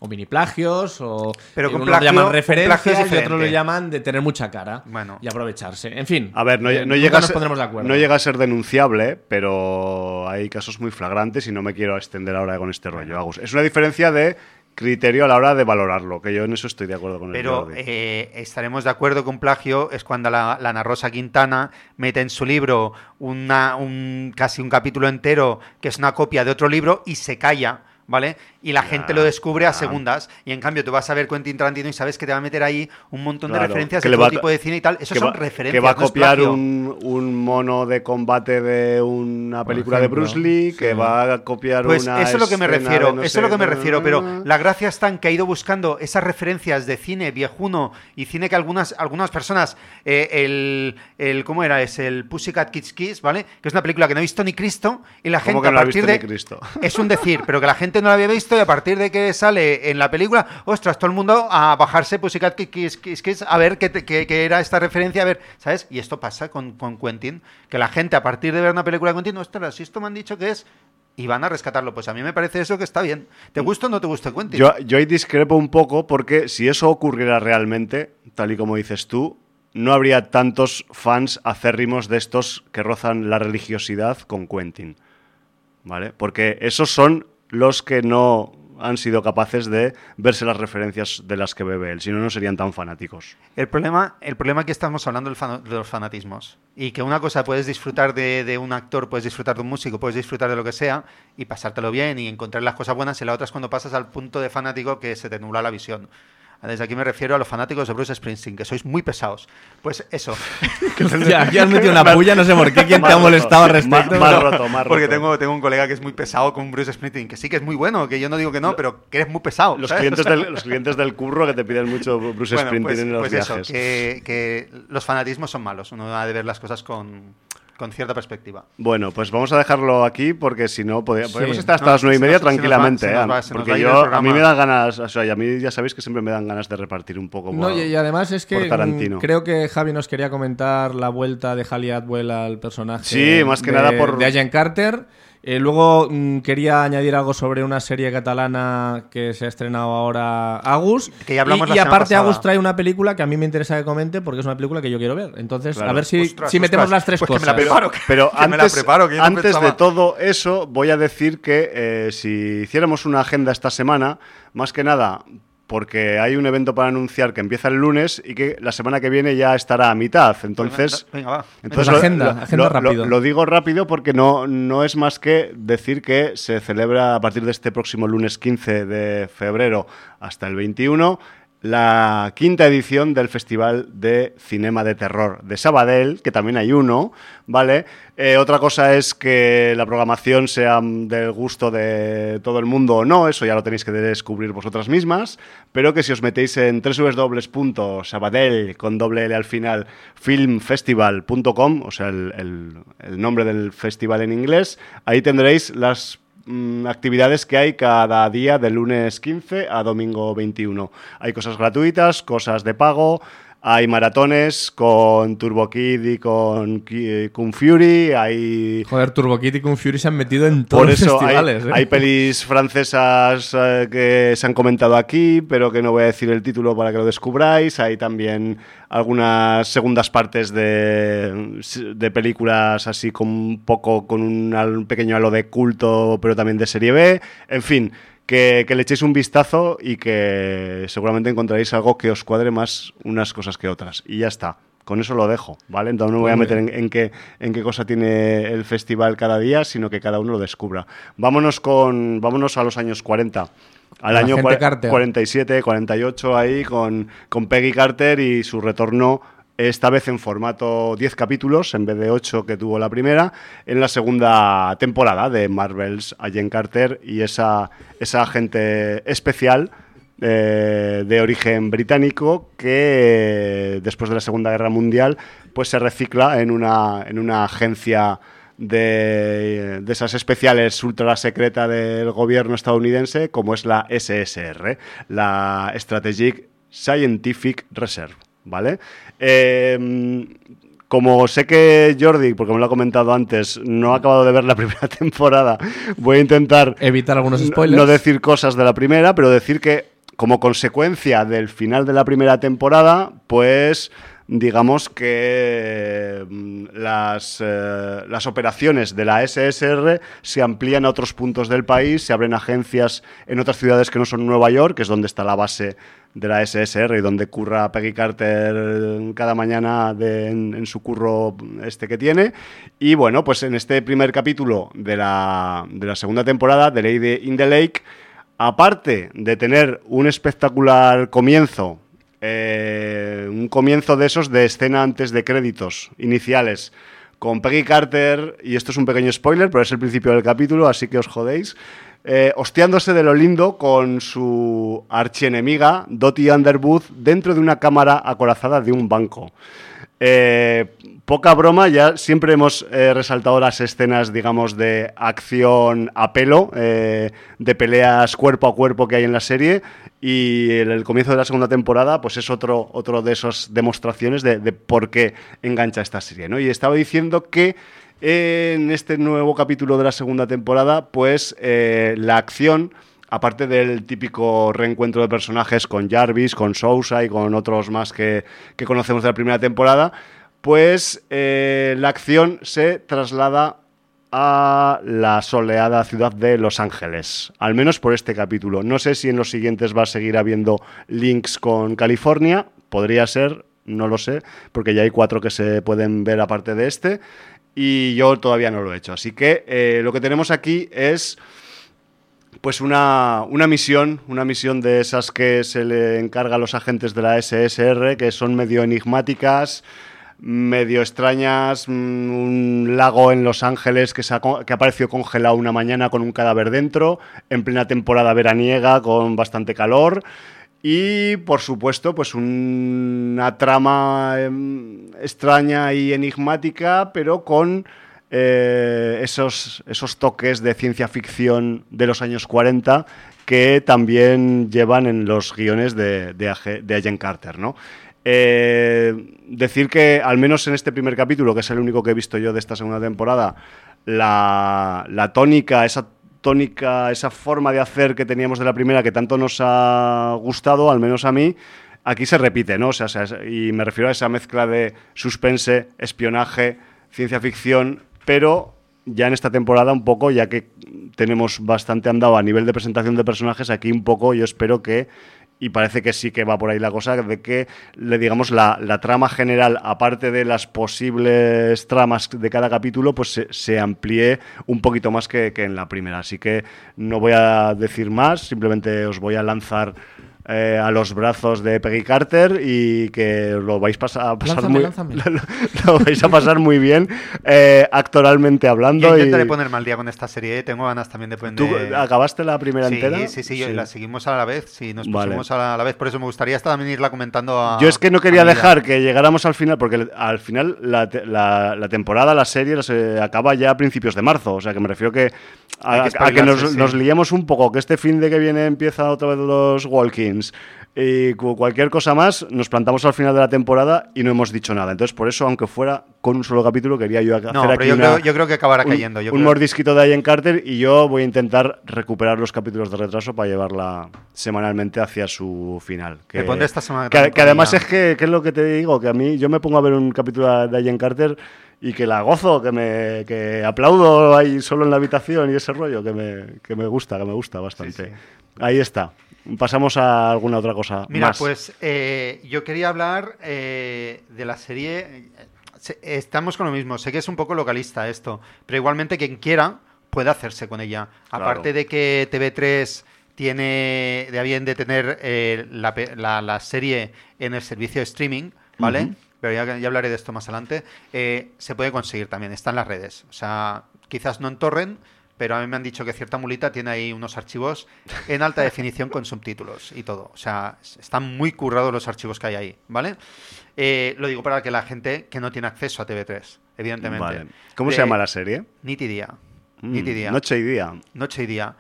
o mini plagios, o pero eh, con unos plagio, llaman referencias y diferente. otros lo llaman de tener mucha cara bueno. y aprovecharse. En fin, a ver, no, eh, no, llega, a nos ser, pondremos de acuerdo. no llega a ser denunciable, pero hay casos muy flagrantes y no me quiero extender ahora con este rollo, Agus. Es una diferencia de criterio a la hora de valorarlo, que yo en eso estoy de acuerdo con el Pero eh, estaremos de acuerdo que un plagio es cuando la, la Ana Rosa Quintana mete en su libro una, un, casi un capítulo entero que es una copia de otro libro y se calla, ¿vale? Y la ya, gente lo descubre a ya. segundas. Y en cambio tú vas a ver Quentin Tarantino y sabes que te va a meter ahí un montón Claro, de referencias que de le todo va a- tipo de cine y tal. Eso que son va, referencias, que va a no es copiar plagio. un, un mono de combate de una Por película ejemplo, de Bruce Lee, que sí. va a copiar Pues una eso es lo que me escena refiero, de no eso sé, es lo que me na, na, refiero, na, pero na. la gracia está en que ha ido buscando esas referencias de cine viejuno y cine que algunas, algunas personas, eh, el, el, ¿cómo era? Es el Pussycat Kids Kiss, ¿vale? Que es una película que no ha visto ni Cristo y la ¿Cómo gente que no a ha partir visto de... ni Cristo? Es un decir, pero que la gente no la había visto y a partir de que sale en la película, ostras, todo el mundo a bajarse Pussycat Kiss Kiss Kiss a ver qué, te- qué- qué era esta referencia, a ver, ¿sabes? Y esto pasa con, con Quentin, que la gente a partir de ver una película de Quentin, ostras, si esto me han dicho que es... Y van a rescatarlo. Pues a mí me parece eso que está bien. ¿Te gusta o no te gusta Quentin? Yo, yo ahí discrepo un poco porque si eso ocurriera realmente, tal y como dices tú, no habría tantos fans acérrimos de estos que rozan la religiosidad con Quentin, ¿vale? Porque esos son los que no han sido capaces de verse las referencias de las que bebe él, si no, no serían tan fanáticos. El problema, el problema que estamos hablando del fan- de los fanatismos. Y que una cosa puedes disfrutar de, de un actor, puedes disfrutar de un músico, puedes disfrutar de lo que sea y pasártelo bien y encontrar las cosas buenas, y la otra es cuando pasas al punto de fanático que se te nubla la visión. Desde aquí me refiero a los fanáticos de Bruce Springsteen, que sois muy pesados. Pues eso. Ya, aquí has metido una puya, no sé por qué, quién te ha molestado al respecto. Más, más roto, más roto. Porque tengo, tengo un colega que es muy pesado con Bruce Springsteen, que sí que es muy bueno, que yo no digo que no, pero que eres muy pesado. Los ¿sabes? clientes, O sea, del, los clientes del curro que te piden mucho Bruce bueno, Springsteen pues, en los pues viajes. eso, que, que los fanatismos son malos. Uno ha de ver las cosas con, con cierta perspectiva. Bueno, pues vamos a dejarlo aquí porque si no, podría- Sí. podríamos estar hasta No, las nueve y se media nos- se nos va- tranquilamente. se nos ¿eh? va- se nos Porque va a ir yo, el a programa. mí me da ganas, o sea, y a mí ya sabéis que siempre me dan ganas de repartir un poco No, por, y, y además es que por Tarantino. mm, creo que Javi nos quería comentar la vuelta de Hayley Atwell al personaje Sí, más que de, nada por- de Agent Carter. Eh, luego mm, quería añadir algo sobre una serie catalana que se ha estrenado ahora, Agus. Que ya hablamos y la y semana aparte pasada. Agus trae una película que a mí me interesa que comente porque es una película que yo quiero ver. Entonces, Claro. a ver si, Ostras, si metemos ostras, las tres pues que me cosas. la preparo. Pero Que me la antes, preparo, que yo no antes de pensaba. todo eso, voy a decir que eh, si hiciéramos una agenda esta semana, más que nada porque hay un evento para anunciar que empieza el lunes y que la semana que viene ya estará a mitad. Entonces, Venga, va. entonces Pues agenda, agenda lo, rápido. lo digo rápido porque no, no es más que decir que se celebra a partir de este próximo lunes quince de febrero hasta el veintiuno la quinta edición del Festival de Cinema de Terror de Sabadell, que también hay uno, ¿vale? Eh, otra cosa es que la programación sea del gusto de todo el mundo o no, eso ya lo tenéis que descubrir vosotras mismas, pero que si os metéis en doble u doble u doble u punto sabadell, con doble L al final, filmfestival punto com, o sea, el, el, el nombre del festival en inglés, ahí tendréis las actividades que hay cada día de lunes quince a domingo veintiuno. Hay cosas gratuitas, cosas de pago, hay maratones con Turbo Kid y con Kung Fury, hay... Joder, Turbo Kid y Kung Fury se han metido en todos Por eso los festivales. hay, ¿eh? hay pelis francesas eh, que se han comentado aquí, pero que no voy a decir el título para que lo descubráis. Hay también algunas segundas partes de, de películas así con un poco, con un, un pequeño halo de culto, pero también de serie B. En fin, que, que le echéis un vistazo y que seguramente encontraréis algo que os cuadre más unas cosas que otras. Y ya está. Con eso lo dejo, ¿vale? Entonces no me voy a meter en, en, qué, en qué cosa tiene el festival cada día, sino que cada uno lo descubra. Vámonos con vámonos a los años cuarenta. Al La año gente Carter. cuarenta y siete, cuarenta y ocho ahí con, con Peggy Carter y su retorno, esta vez en formato diez capítulos, en vez de ocho que tuvo la primera, en la segunda temporada de Marvel's Agent Carter y esa, esa agente especial eh, de origen británico que eh, después de la Segunda Guerra Mundial pues se recicla en una, en una agencia de, de esas especiales ultra secreta del gobierno estadounidense como es la S S R, la Strategic Scientific Reserve, ¿vale? Eh, como sé que Jordi, porque me lo ha comentado antes, no ha acabado de ver la primera temporada, voy a intentar Evitar algunos no- spoilers. no decir cosas de la primera, pero decir que como consecuencia del final de la primera temporada, pues digamos que las, eh, las operaciones de la S S R se amplían a otros puntos del país, se abren agencias en otras ciudades que no son Nueva York, que es donde está la base de la S S R y donde curra Peggy Carter cada mañana de, en, en su curro este que tiene. Y bueno, pues en este primer capítulo de la, de la segunda temporada de Lady in the Lake, aparte de tener un espectacular comienzo, eh, un comienzo de esos de escena antes de créditos iniciales, con Peggy Carter, y esto es un pequeño spoiler, pero es el principio del capítulo, así que os jodéis, eh, hostiándose de lo lindo con su archienemiga, Dottie Underwood, dentro de una cámara acorazada de un banco. Eh, poca broma, ya siempre hemos eh, resaltado las escenas, digamos, de acción a pelo, eh, de peleas cuerpo a cuerpo que hay en la serie, y el, el comienzo de la segunda temporada pues es otro, otro de esas demostraciones de, de por qué engancha esta serie, ¿no? Y estaba diciendo que eh, en este nuevo capítulo de la segunda temporada, pues eh, la acción, aparte del típico reencuentro de personajes con Jarvis, con Sousa y con otros más que, que conocemos de la primera temporada, pues eh, la acción se traslada a la soleada ciudad de Los Ángeles, al menos por este capítulo. No sé si en los siguientes va a seguir habiendo links con California, podría ser, no lo sé, porque ya hay cuatro que se pueden ver aparte de este, y yo todavía no lo he hecho. Así que eh, lo que tenemos aquí es pues una, una misión, una misión de esas que se le encarga a los agentes de la S S R, que son medio enigmáticas, medio extrañas, un lago en Los Ángeles que, se ha, que apareció congelado una mañana con un cadáver dentro, en plena temporada veraniega con bastante calor, y por supuesto pues una trama eh, extraña y enigmática, pero con eh, esos, esos toques de ciencia ficción de los años cuarenta que también llevan en los guiones de, de, de Agent Carter, ¿no? Eh, decir que, al menos en este primer capítulo, que es el único que he visto yo de esta segunda temporada, la, la tónica, esa tónica, esa forma de hacer que teníamos de la primera, que tanto nos ha gustado, al menos a mí, aquí se repite, ¿no? O sea, y me refiero a esa mezcla de suspense, espionaje, ciencia ficción, pero ya en esta temporada un poco, ya que tenemos bastante andado a nivel de presentación de personajes, aquí un poco yo espero que, y parece que sí que va por ahí la cosa, de que le digamos la, la trama general, aparte de las posibles tramas de cada capítulo, pues se, se amplíe un poquito más que, que en la primera. Así que no voy a decir más, simplemente os voy a lanzar eh, a los brazos de Peggy Carter y que lo vais pasa, a pasar lánzame, muy lánzame. Lo, lo vais a pasar muy bien, eh, actoralmente hablando. Yo intentaré y... ponerme al día con esta serie, tengo ganas también de poner... ¿Tú acabaste la primera sí, entera? Sí, sí, sí, sí, la seguimos a la vez, sí, nos vale. pusimos a la vez, por eso me gustaría hasta también irla comentando a... Yo es que no quería dejar que llegáramos al final, porque al final la, la, la temporada, la serie, se acaba ya a principios de marzo, o sea que me refiero que a que, a que nos, sí. nos liemos un poco, que este fin de que viene empieza otra vez los Walkins y cualquier cosa más, nos plantamos al final de la temporada y no hemos dicho nada. Entonces, por eso, aunque fuera con un solo capítulo, quería yo hacer no, pero aquí yo, una, creo, yo creo que acabará cayendo. Un, yo un creo... mordisquito de Agent Carter, y yo voy a intentar recuperar los capítulos de retraso para llevarla semanalmente hacia su final. Que, me pondré esta semana que, que además es que, que es lo que te digo, que a mí yo me pongo a ver un capítulo de Agent Carter y que la gozo, que me que aplaudo ahí solo en la habitación y ese rollo, que me, que me gusta, que me gusta bastante. Sí, sí. Ahí está. Pasamos a alguna otra cosa. Mira, más. pues eh, yo quería hablar eh, de la serie. Estamos con lo mismo. Sé que es un poco localista esto, pero igualmente quien quiera puede hacerse con ella. Claro. Aparte de que T V tres tiene de a bien de tener eh, la, la, la serie en el servicio de streaming, ¿vale? Uh-huh. Pero ya, ya hablaré de esto más adelante. Eh, se puede conseguir también. Está en las redes. O sea, quizás no en torrent, pero a mí me han dicho que cierta mulita tiene ahí unos archivos en alta definición con subtítulos y todo. O sea, están muy currados los archivos que hay ahí, ¿vale? Eh, lo digo para que la gente que no tiene acceso a T V tres, evidentemente. Vale. ¿Cómo de, se llama la serie? Nit y Día. Mm, Nit y Día. Noche y Día. Noche y Día.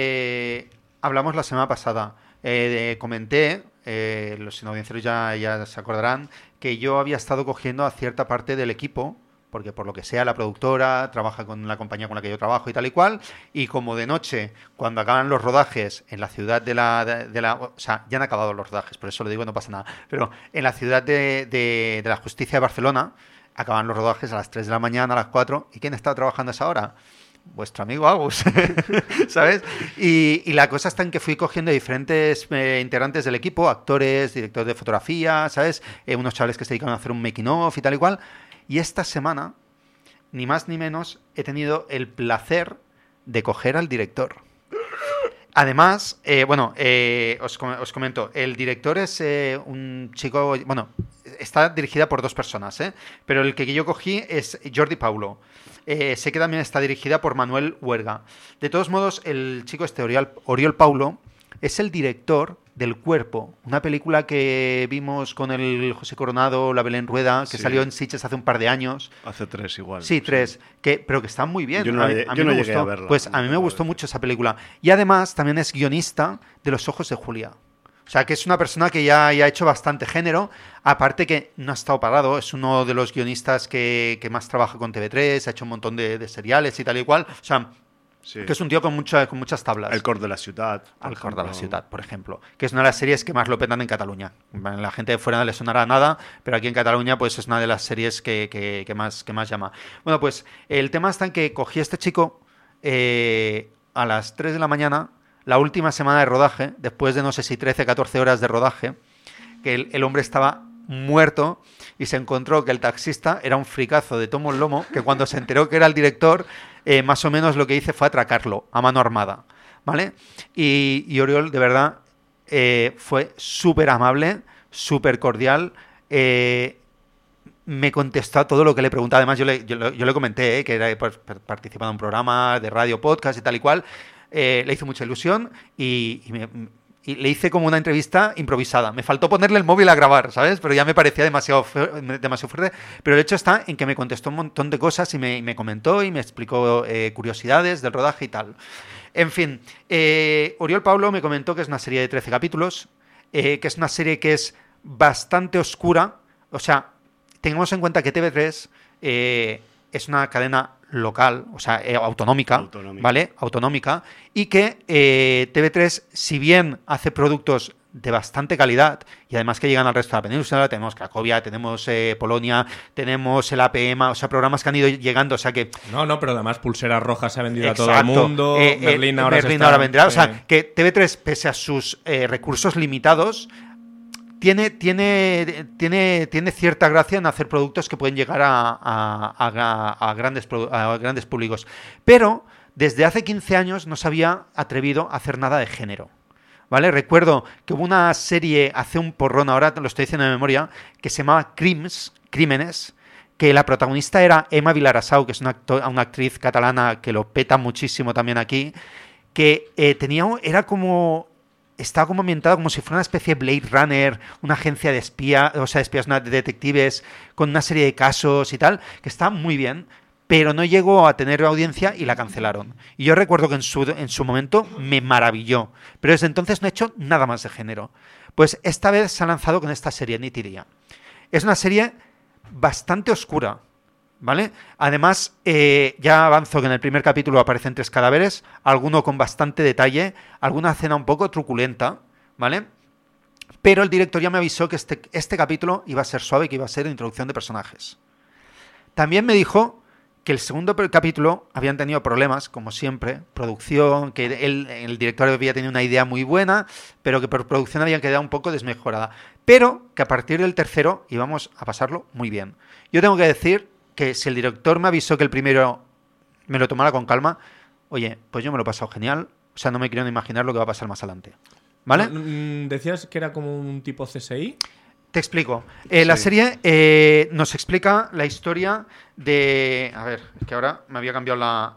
Eh, hablamos la semana pasada. Eh, de, comenté, eh, los sinaudiencios ya, ya se acordarán, que yo había estado cogiendo a cierta parte del equipo porque por lo que sea la productora trabaja con la compañía con la que yo trabajo y tal y cual, y como de noche, cuando acaban los rodajes en la ciudad de la... De, de la o sea, ya han acabado los rodajes, por eso lo digo, no pasa nada, pero en la ciudad de, de, de la Justicia de Barcelona, acaban los rodajes a las tres de la mañana, a las cuatro, ¿y quién está trabajando a esa hora? Vuestro amigo Agus, ¿sabes? Y, y la cosa está en que fui cogiendo diferentes eh, integrantes del equipo, actores, directores de fotografía, ¿sabes? Eh, unos chavales que se dedican a hacer un making of y tal y cual. Y esta semana, ni más ni menos, he tenido el placer de coger al director. Además, eh, bueno, eh, os, os comento, el director es eh, un chico, bueno, está dirigida por dos personas, ¿eh? Pero el que yo cogí es Jordi Paulo. Eh, sé que también está dirigida por Manuel Huerga. De todos modos, el chico este, Oriol, Oriol Paulo, es el director del Cuerpo, una película que vimos con el José Coronado, la Belén Rueda, que sí. salió en Sitges hace un par de años. Hace tres igual. Sí, tres, sí. Que, pero que está muy bien. Yo no, a mí, yo a mí no me llegué gustó. a verla. Pues a mí me gustó mucho esa película. Y además también es guionista de Los ojos de Julia. O sea, que es una persona que ya, ya ha hecho bastante género, aparte que no ha estado parado, es uno de los guionistas que, que más trabaja con T V tres, ha hecho un montón de, de seriales y tal y cual. O sea, sí. que es un tío con, mucha, con muchas tablas. El Cor de la Ciutat. El Cor de la Ciutat, por ejemplo. Que es una de las series que más lo petan en Cataluña. La gente de fuera no le sonará nada, pero aquí en Cataluña pues es una de las series que, que, que, más, que más llama. Bueno, pues el tema está en que cogí a este chico eh, a las tres de la mañana, la última semana de rodaje, después de no sé si trece, catorce horas de rodaje, que el, el hombre estaba muerto y se encontró que el taxista era un fricazo de tomo el lomo, que cuando se enteró que era el director, eh, más o menos lo que hice fue atracarlo a mano armada, ¿vale? Y, y Oriol, de verdad, eh, fue súper amable, súper cordial, eh, me contestó a todo lo que le preguntaba. Además, yo le, yo, yo le comenté eh, que era pues, participando en un programa de radio, podcast y tal y cual. Eh, le hizo mucha ilusión y, y, me, y le hice como una entrevista improvisada. Me faltó ponerle el móvil a grabar, ¿sabes? Pero ya me parecía demasiado, demasiado fuerte. Pero el hecho está en que me contestó un montón de cosas y me, y me comentó y me explicó eh, curiosidades del rodaje y tal. En fin, eh, Oriol Paulo me comentó que es una serie de trece capítulos, eh, que es una serie que es bastante oscura. O sea, tengamos en cuenta que T V tres eh, es una cadena local, o sea, eh, autonómica, autonómica, ¿vale? Autonómica, y que eh, T V tres, si bien hace productos de bastante calidad, y además que llegan al resto de la península, tenemos Cracovia, tenemos eh, Polonia, tenemos el A P M, o sea, programas que han ido llegando, o sea que... No, no, pero además Pulseras Rojas se ha vendido Exacto. a todo el mundo, eh, Berlín eh, ahora, Berlín está, ahora vendrá, eh... o sea, que T V tres, pese a sus eh, recursos limitados, Tiene, tiene, tiene, tiene cierta gracia en hacer productos que pueden llegar a, a, a, a, grandes, a grandes públicos. Pero desde hace quince años no se había atrevido a hacer nada de género, ¿vale? Recuerdo que hubo una serie hace un porrón, ahora lo estoy diciendo de memoria, que se llamaba Crims, Crímenes, que la protagonista era Emma Vilarasau, que es una, actor, una actriz catalana que lo peta muchísimo también aquí, que eh, tenía, era como... Estaba como ambientada como si fuera una especie de Blade Runner, una agencia de espías, o sea, de espías, de detectives, con una serie de casos y tal, que está muy bien, pero no llegó a tener audiencia y la cancelaron. Y yo recuerdo que en su, en su momento me maravilló, pero desde entonces no he hecho nada más de género. Pues esta vez se ha lanzado con esta serie, Nitiria. Es una serie bastante oscura, ¿vale? Además, eh, ya avanzo que en el primer capítulo aparecen tres cadáveres, alguno con bastante detalle, alguna escena un poco truculenta, ¿vale? Pero el director ya me avisó que este, este capítulo iba a ser suave, que iba a ser introducción de personajes. También me dijo que el segundo capítulo habían tenido problemas, como siempre, producción, que él, el director había tenido una idea muy buena, pero que por producción había quedado un poco desmejorada. Pero que a partir del tercero íbamos a pasarlo muy bien. Yo tengo que decir que si el director me avisó que el primero me lo tomara con calma, oye, pues yo me lo he pasado genial, o sea, no me quiero ni imaginar lo que va a pasar más adelante, ¿vale? ¿Decías que era como un tipo C S I? Te explico. Eh, sí. La serie eh, nos explica la historia de... A ver, que ahora me había cambiado la...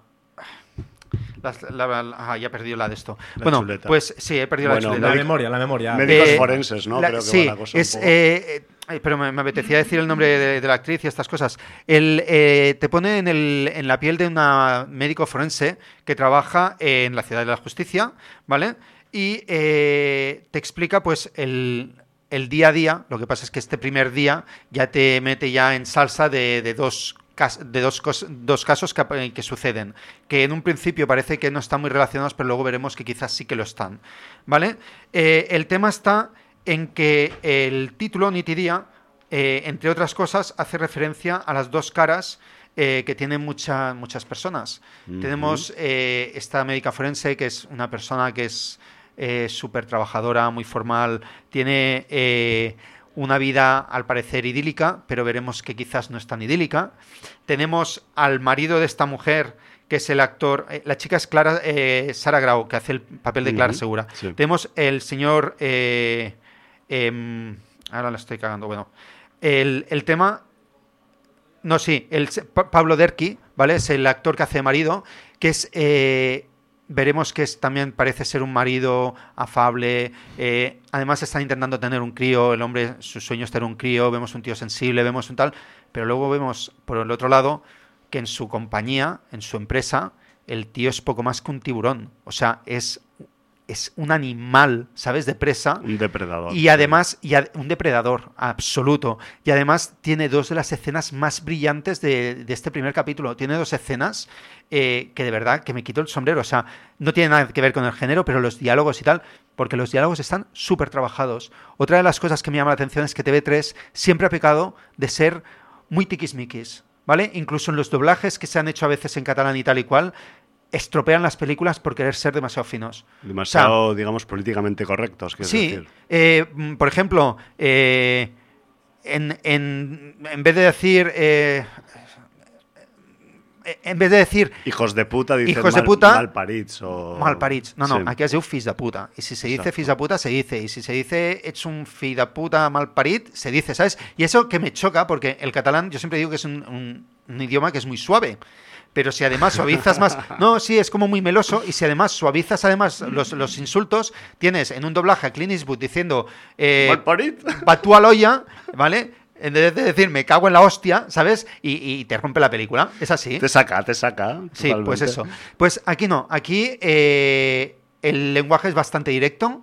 La, la, la, ah, ya he perdido la de esto. La bueno, chuleta. pues sí, he perdido bueno, la chuleta. La memoria, la memoria. Médicos Eh, forenses, ¿no? La, Creo que sí, va la cosa es, un poco. eh, eh, pero me, me apetecía decir el nombre de, de la actriz y estas cosas. El, eh, te pone en, el, en la piel de una médico forense que trabaja en la Ciudad de la Justicia, ¿vale? Y eh, te explica, pues, el... el día a día. Lo que pasa es que este primer día ya te mete ya en salsa de, de dos de dos, dos casos que, que suceden, que en un principio parece que no están muy relacionados, pero luego veremos que quizás sí que lo están, ¿vale? Eh, el tema está en que el título, Nitidia, eh, entre otras cosas, hace referencia a las dos caras eh, que tienen mucha, muchas personas. Uh-huh. Tenemos eh, esta médica forense, que es una persona que es eh, súper trabajadora, muy formal, tiene... Eh, una vida, al parecer, idílica, pero veremos que quizás no es tan idílica. Tenemos al marido de esta mujer, que es el actor... Eh, la chica es Clara, eh, Sara Grau, que hace el papel de Clara uh-huh. Segura. Sí. Tenemos el señor... Eh, eh, ahora la estoy cagando. Bueno, el, el tema... No, sí, el Pablo Derqui, ¿vale? Es el actor que hace de marido, que es... Eh, veremos que es, también parece ser un marido afable, eh, además están intentando tener un crío, el hombre, su sueño es tener un crío, vemos un tío sensible, vemos un tal, pero luego vemos por el otro lado que en su compañía, en su empresa, el tío es poco más que un tiburón, o sea, es, es un animal, ¿sabes? De presa. Un depredador. Y además, y ad, un depredador absoluto, y además tiene dos de las escenas más brillantes de, de este primer capítulo, tiene dos escenas... Eh, que de verdad que me quito el sombrero, o sea, no tiene nada que ver con el género, pero los diálogos y tal, porque los diálogos están súper trabajados. Otra de las cosas que me llama la atención es que T V tres siempre ha pecado de ser muy tiquismiquis, ¿vale? Incluso en los doblajes que se han hecho a veces en catalán y tal y cual, estropean las películas por querer ser demasiado finos. Demasiado, o sea, digamos, políticamente correctos. Sí, decir. Eh, por ejemplo, eh, en, en, en vez de decir... Eh, en vez de decir... Hijos de puta, dicen hijos de mal, puta, malparits o... Malparits. No, no, sí. Aquí es diu fills de puta. Y si se dice Exacto. fills de puta, se dice. Y si se dice ets un fill de puta malparit, se dice, ¿sabes? Y eso que me choca, porque el catalán, yo siempre digo que es un, un, un idioma que es muy suave. Pero si además suavizas más... No, sí, es como muy meloso. Y si además suavizas además los, los insultos, tienes en un doblaje a Clint Eastwood diciendo... Eh, ¿Malparit? Batú a l'olla, ¿vale? En vez de decir me cago en la hostia, ¿sabes? Y, y te rompe la película. Es así. Te saca, te saca. Sí, totalmente. Pues eso. Pues aquí no. Aquí eh, el lenguaje es bastante directo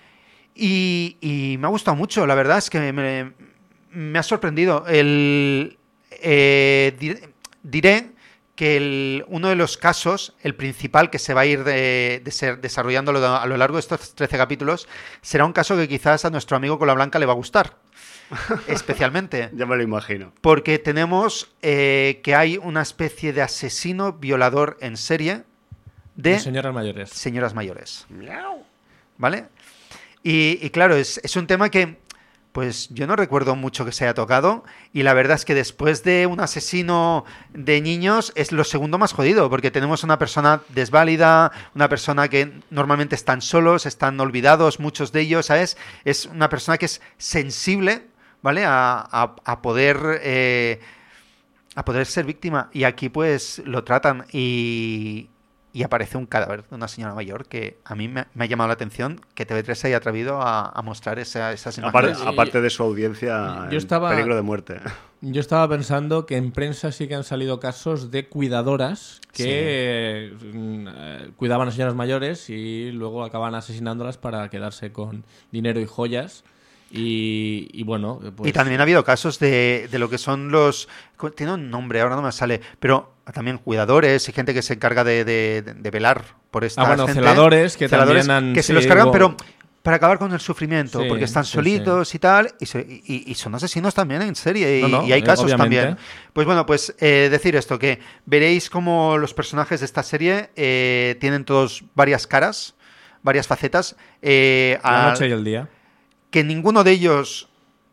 y, y me ha gustado mucho. La verdad es que me, me ha sorprendido. El, eh, diré que el, uno de los casos, el principal que se va a ir de, de ser desarrollando a lo largo de estos trece capítulos, será un caso que quizás a nuestro amigo Cola Blanca le va a gustar. Especialmente. Ya me lo imagino. Porque tenemos eh, que hay una especie de asesino violador en serie de, de señoras mayores. Señoras mayores. ¿Vale? Y, y claro, es, es un tema que pues yo no recuerdo mucho que se haya tocado y la verdad es que después de un asesino de niños es lo segundo más jodido porque tenemos una persona desválida, una persona que normalmente están solos, están olvidados muchos de ellos, ¿sabes? Es una persona que es sensible, ¿vale? A, a, a poder eh, a poder ser víctima y aquí pues lo tratan y, y aparece un cadáver de una señora mayor que a mí me, me ha llamado la atención que T V tres se haya atrevido a, a mostrar esa, esas imágenes. Aparte, aparte de su audiencia, yo estaba, peligro de muerte. Yo estaba pensando que en prensa sí que han salido casos de cuidadoras que sí. eh, cuidaban a señoras mayores y luego acaban asesinándolas para quedarse con dinero y joyas. Y, y bueno, pues... Y también ha habido casos de, de lo que son los... Tiene un nombre, ahora no me sale, pero también cuidadores y gente que se encarga de, de, de velar por esta ah, bueno, gente. celadores que celadores también han... Que se sí, los cargan, hubo... pero para acabar con el sufrimiento, sí, porque están sí, solitos sí. y tal, y, se, y, y son asesinos también en serie, y, no, no, y hay casos obviamente. también. Pues bueno, pues eh, decir esto, que veréis cómo los personajes de esta serie eh, tienen todos varias caras, varias facetas. Eh, La a, noche y el día. Que ninguno de ellos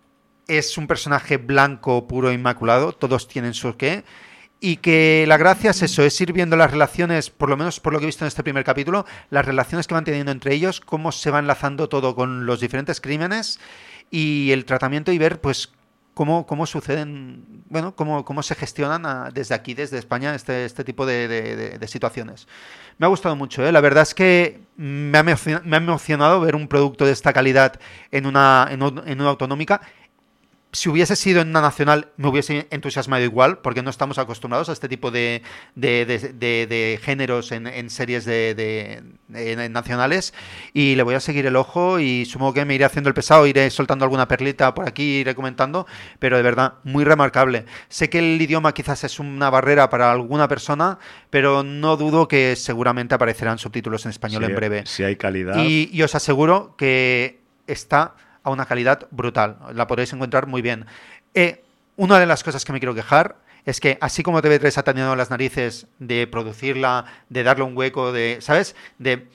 es un personaje blanco, puro, inmaculado, todos tienen su qué, y que la gracia es eso, es ir viendo las relaciones, por lo menos por lo que he visto en este primer capítulo, las relaciones que van teniendo entre ellos, cómo se va enlazando todo con los diferentes crímenes y el tratamiento y ver pues cómo, cómo suceden, bueno, cómo, cómo se gestionan a, desde aquí, desde España, este, este tipo de, de, de, de situaciones. Me ha gustado mucho, ¿eh? La verdad es que me ha, me ha emocionado ver un producto de esta calidad en una, en, un, en una autonómica. si hubiese sido en una nacional me hubiese entusiasmado igual, porque no estamos acostumbrados a este tipo de, de, de, de, de géneros en, en series de, de, de nacionales, y le voy a seguir el ojo y supongo que me iré haciendo el pesado, iré soltando alguna perlita por aquí, iré comentando, pero de verdad, muy remarcable. Sé que el idioma quizás es una barrera para alguna persona, pero no dudo que seguramente aparecerán subtítulos en español Sí, en breve. Si hay calidad. Y, y os aseguro que está a una calidad brutal. La podréis encontrar muy bien. Eh, una de las cosas que me quiero quejar es que así como T V tres ha tenido las narices de producirla, de darle un hueco, de, ¿sabes? De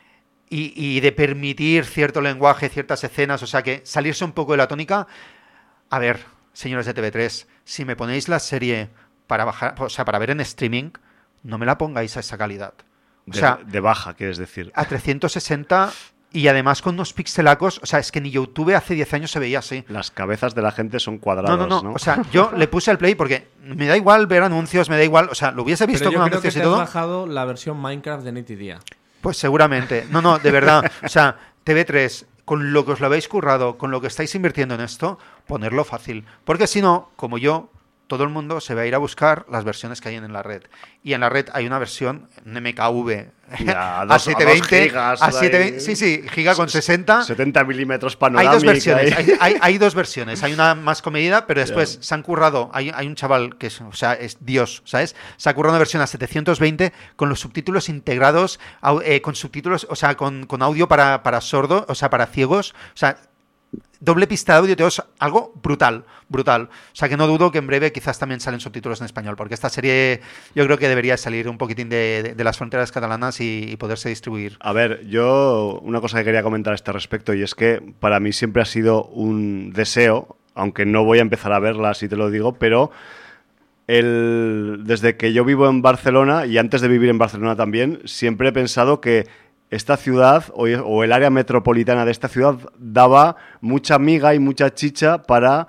y, y de permitir cierto lenguaje, ciertas escenas, o sea que salirse un poco de la tónica. A ver, señores de T V tres, si me ponéis la serie para bajar, o sea, para ver en streaming, no me la pongáis a esa calidad. O de, sea, de baja, quieres decir. A trescientos sesenta. Y además con unos pixelacos, o sea, es que ni YouTube hace diez años se veía así. Las cabezas de la gente son cuadradas, No, no, no, ¿no? o sea, yo le puse al play porque me da igual ver anuncios, me da igual, o sea, lo hubiese visto Pero yo con creo anuncios que y te has todo. bajado la versión Minecraft de Nitty Dia. Pues seguramente. No, no, de verdad, o sea, T V tres, con lo que os lo habéis currado, con lo que estáis invirtiendo en esto, ponerlo fácil. Porque si no, como yo, todo el mundo se va a ir a buscar las versiones que hay en la red. Y en la red hay una versión en M K V Ya, a dos- setecientos veinte, a dos gigas, a setecientos veinte, ahí. sí, sí, giga con sesenta. setenta milímetros Hay panorámica. dos versiones, ahí. hay, hay- hay dos versiones. Hay una más comedida, pero después Ya. se han currado. Hay, hay un chaval que es, o sea, es Dios, ¿sabes? Se ha currado una versión a setecientos veinte con los subtítulos integrados, au- eh, con subtítulos, o sea, con, con audio para, para sordos, o sea, para ciegos. O sea, doble pista de audio, tío, es algo brutal, brutal. O sea, que no dudo que en breve quizás también salen subtítulos en español, porque esta serie yo creo que debería salir un poquitín de, de- de las fronteras catalanas y, y poderse distribuir. A ver, yo una cosa que quería comentar a este respecto, y es que para mí siempre ha sido un deseo, aunque no voy a empezar a verla, si te lo digo, pero el, desde que yo vivo en Barcelona, y antes de vivir en Barcelona también, siempre he pensado que esta ciudad o, o el área metropolitana de esta ciudad daba mucha miga y mucha chicha para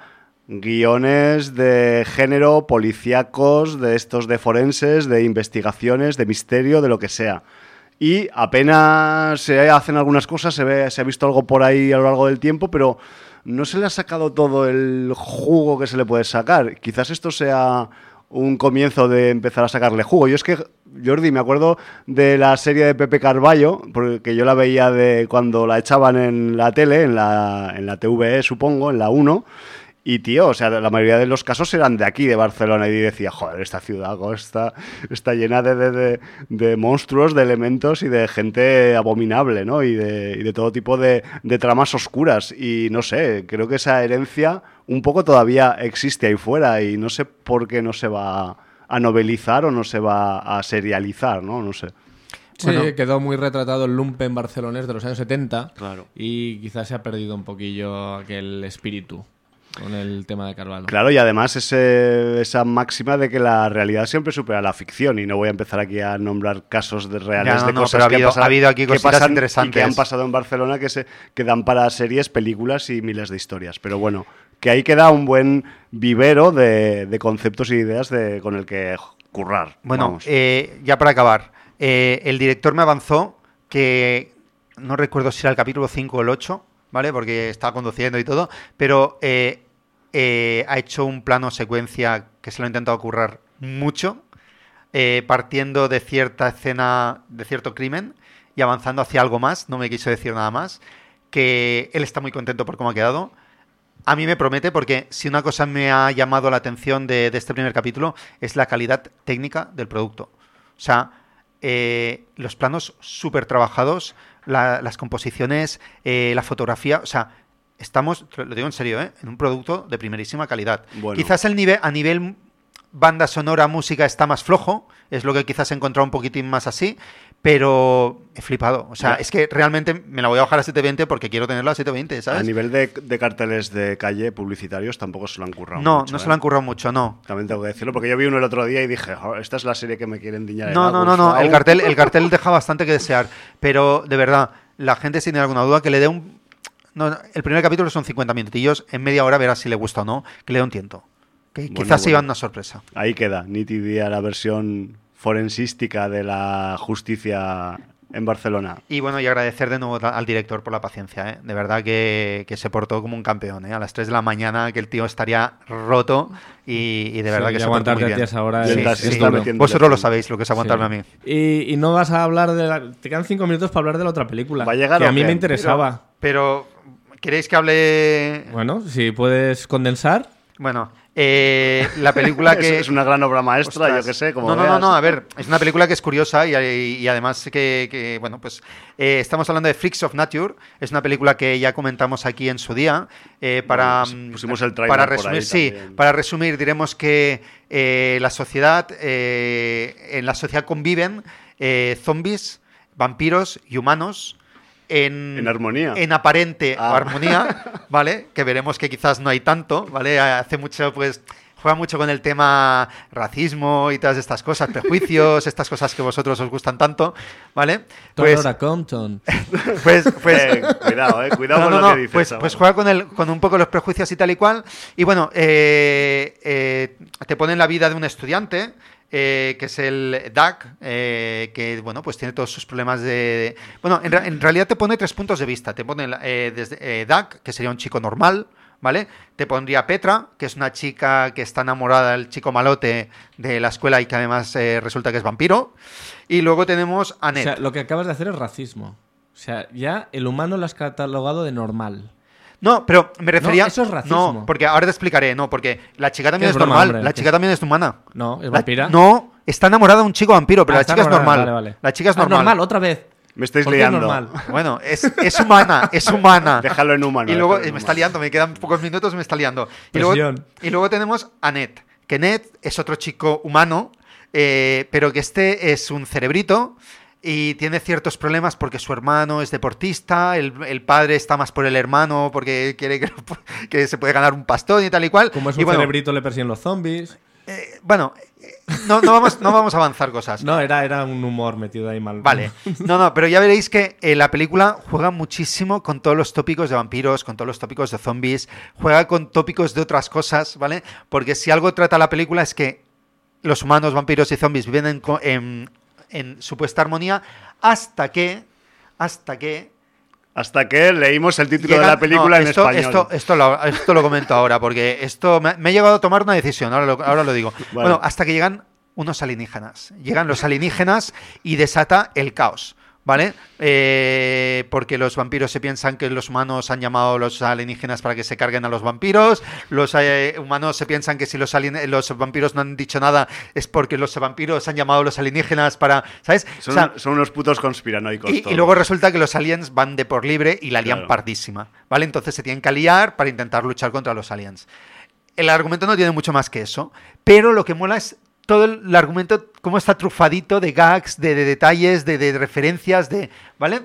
guiones de género, policíacos, de estos de forenses, de investigaciones, de misterio, de lo que sea. Y apenas se hacen algunas cosas, se ve, se ha visto algo por ahí a lo largo del tiempo, pero no se le ha sacado todo el jugo que se le puede sacar. Quizás esto sea un comienzo de empezar a sacarle jugo. Yo es que, Jordi, me acuerdo de la serie de Pepe Carballo, porque yo la veía de cuando la echaban en la tele, en la, en la T V E, supongo, en la uno, y tío, o sea, la mayoría de los casos eran de aquí, de Barcelona, y decía, joder, esta ciudad está, está llena de, de, de, de monstruos, de elementos y de gente abominable, ¿no? Y de, y de todo tipo de, de tramas oscuras. Y no sé, creo que esa herencia un poco todavía existe ahí fuera y no sé por qué no se va a novelizar o no se va a serializar, ¿no? No sé. Sí, Bueno. quedó muy retratado el lumpen barcelonés de los años setenta. Claro. Y quizás se ha perdido un poquillo aquel espíritu con el tema de Carvalho. Claro, y además ese, esa máxima de que la realidad siempre supera la ficción, y no voy a empezar aquí a nombrar casos de reales Ya, no, de no, cosas pero ha que, habido- pasan, ha habido aquí que cositas pasan interesantes. y que han pasado en Barcelona que, se, que dan para series, películas y miles de historias. Pero bueno, que ahí queda un buen vivero de, de conceptos y ideas de, con el que currar. Bueno, vamos. eh, ya para acabar, eh, el director me avanzó que no recuerdo si era el capítulo cinco o el ocho, ¿vale? Porque estaba conduciendo y todo, pero eh, eh, ha hecho un plano secuencia que se lo ha intentado currar mucho, eh, partiendo de cierta escena, de cierto crimen y avanzando hacia algo más, no me quiso decir nada más, que él está muy contento por cómo ha quedado. A mí me promete, porque si una cosa me ha llamado la atención de, de este primer capítulo es la calidad técnica del producto. O sea, eh, los planos súper trabajados, la- las composiciones, eh, la fotografía, o sea, estamos, lo digo en serio, ¿eh? En un producto de primerísima calidad. Bueno. Quizás el nivel, a nivel banda sonora, música, está más flojo, es lo que quizás he encontrado un poquitín más así, pero he flipado. O sea, Ya. es que realmente me la voy a bajar a setecientos veinte porque quiero tenerla a setecientos veinte, ¿sabes? A nivel de, de carteles de calle publicitarios tampoco se lo han currado No, mucho, no se ¿eh? lo han currado mucho, no. También tengo que decirlo, porque yo vi uno el otro día y dije, "Jo, esta es la serie que me quieren diñar en No, no, no, no. Agus. El cartel, el cartel deja bastante que desear. Pero, de verdad, la gente, sin alguna duda, que le dé un... No, no, el primer capítulo son cincuenta minutillos. En media hora verás si le gusta o no. Que le dé un tiento. Que Bueno, quizás se bueno. llevan una sorpresa. Ahí queda, nítida la versión forensística de la justicia en Barcelona. Y bueno, y agradecer de nuevo al director por la paciencia, ¿eh? De verdad que, que se portó como un campeón, ¿eh? A las tres de la mañana que el tío estaría roto y, y de verdad sí, que se portó muy bien. Ahora sí, es, sí, es sí. duro. Vosotros lo sabéis, lo que es aguantarme sí. a mí. Y, y no vas a hablar de la... Te quedan cinco minutos para hablar de la otra película. ¿Va a llegar que o a mí qué? me interesaba. Pero, pero, ¿queréis que hable...? Bueno, si puedes condensar... Bueno, eh, la película que... es una gran obra maestra, Ostras. yo qué sé, como No, no, veas. no, no, a ver, es una película que es curiosa y, y, y además que, que, bueno, pues eh, estamos hablando de Freaks of Nature, es una película que ya comentamos aquí en su día, eh, para... Bueno, pusimos el trailer para por resumir, ahí sí, también. para resumir diremos que eh, la sociedad, eh, en la sociedad conviven eh, zombies, vampiros y humanos, En, en armonía. En aparente ah. armonía, ¿vale? Que veremos que quizás no hay tanto, ¿vale? Hace mucho, pues, juega mucho con el tema racismo y todas estas cosas, prejuicios, estas cosas que a vosotros os gustan tanto, ¿vale? Pues, Compton. pues, pues eh, cuidado, eh, cuidado no, con no, lo no, que dices. Pues, pues juega con, el, con un poco los prejuicios y tal y cual. Y bueno, eh, eh, te pone en la vida de un estudiante, Eh, que es el Doug, eh, que bueno, pues tiene todos sus problemas de... de... Bueno, en, en realidad te pone tres puntos de vista. Te pone eh, desde eh, Doug, que sería un chico normal, ¿vale? Te pondría Petra, que es una chica que está enamorada del chico malote de la escuela y que además eh, resulta que es vampiro. Y luego tenemos a Annette. O sea, lo que acabas de hacer es racismo. O sea, ya el humano lo has catalogado de normal. No, pero me refería... No, eso es racismo. No, porque ahora te explicaré, no, porque la chica también es es, broma, normal, hombre, la chica es... también es humana. No, es la... vampira. No, está enamorada de un chico vampiro, pero ah, la chica es normal. Vale, vale. La chica es ah, normal. normal, otra vez. Me estáis ¿Por qué liando. Es normal? Bueno, es, es humana, es humana. Déjalo en humano. Y luego, en me humano. está liando, me quedan pocos minutos, me está liando. Y luego, y luego tenemos a Ned, que Ned es otro chico humano, eh, pero que este es un cerebrito y tiene ciertos problemas porque su hermano es deportista, el, el padre está más por el hermano porque quiere que, que se puede ganar un pastón y tal y cual. Como es y un bueno, cerebrito, le persiguen los zombies. Eh, bueno, no, no, vamos, no vamos a avanzar cosas. No, era, era un humor metido ahí mal. Vale. No, no, pero ya veréis que eh, la película juega muchísimo con todos los tópicos de vampiros, con todos los tópicos de zombies, juega con tópicos de otras cosas, ¿vale? Porque si algo trata la película es que los humanos, vampiros y zombies viven en, en, en supuesta armonía hasta que... Hasta que... Hasta que leímos el título Llegan, de la película no, esto, en español. Esto, esto, lo, esto lo comento ahora, porque esto me, me he llegado a tomar una decisión, ahora lo, ahora lo digo. Vale. Bueno, hasta que llegan unos alienígenas. Llegan los alienígenas y desata el caos, ¿vale? Eh, porque los vampiros se piensan que los humanos han llamado a los alienígenas para que se carguen a los vampiros. Los eh, humanos se piensan que si los, alien- los vampiros no han dicho nada es porque los vampiros han llamado a los alienígenas para... ¿Sabes? Son, o sea, son unos putos conspiranoicos. Y, y luego resulta que los aliens van de por libre y la lían claro. pardísima, ¿vale? Entonces se tienen que aliar para intentar luchar contra los aliens. El argumento no tiene mucho más que eso, pero lo que mola es todo el, el argumento, cómo está trufadito de gags, de, de detalles, de, de referencias, de ¿vale?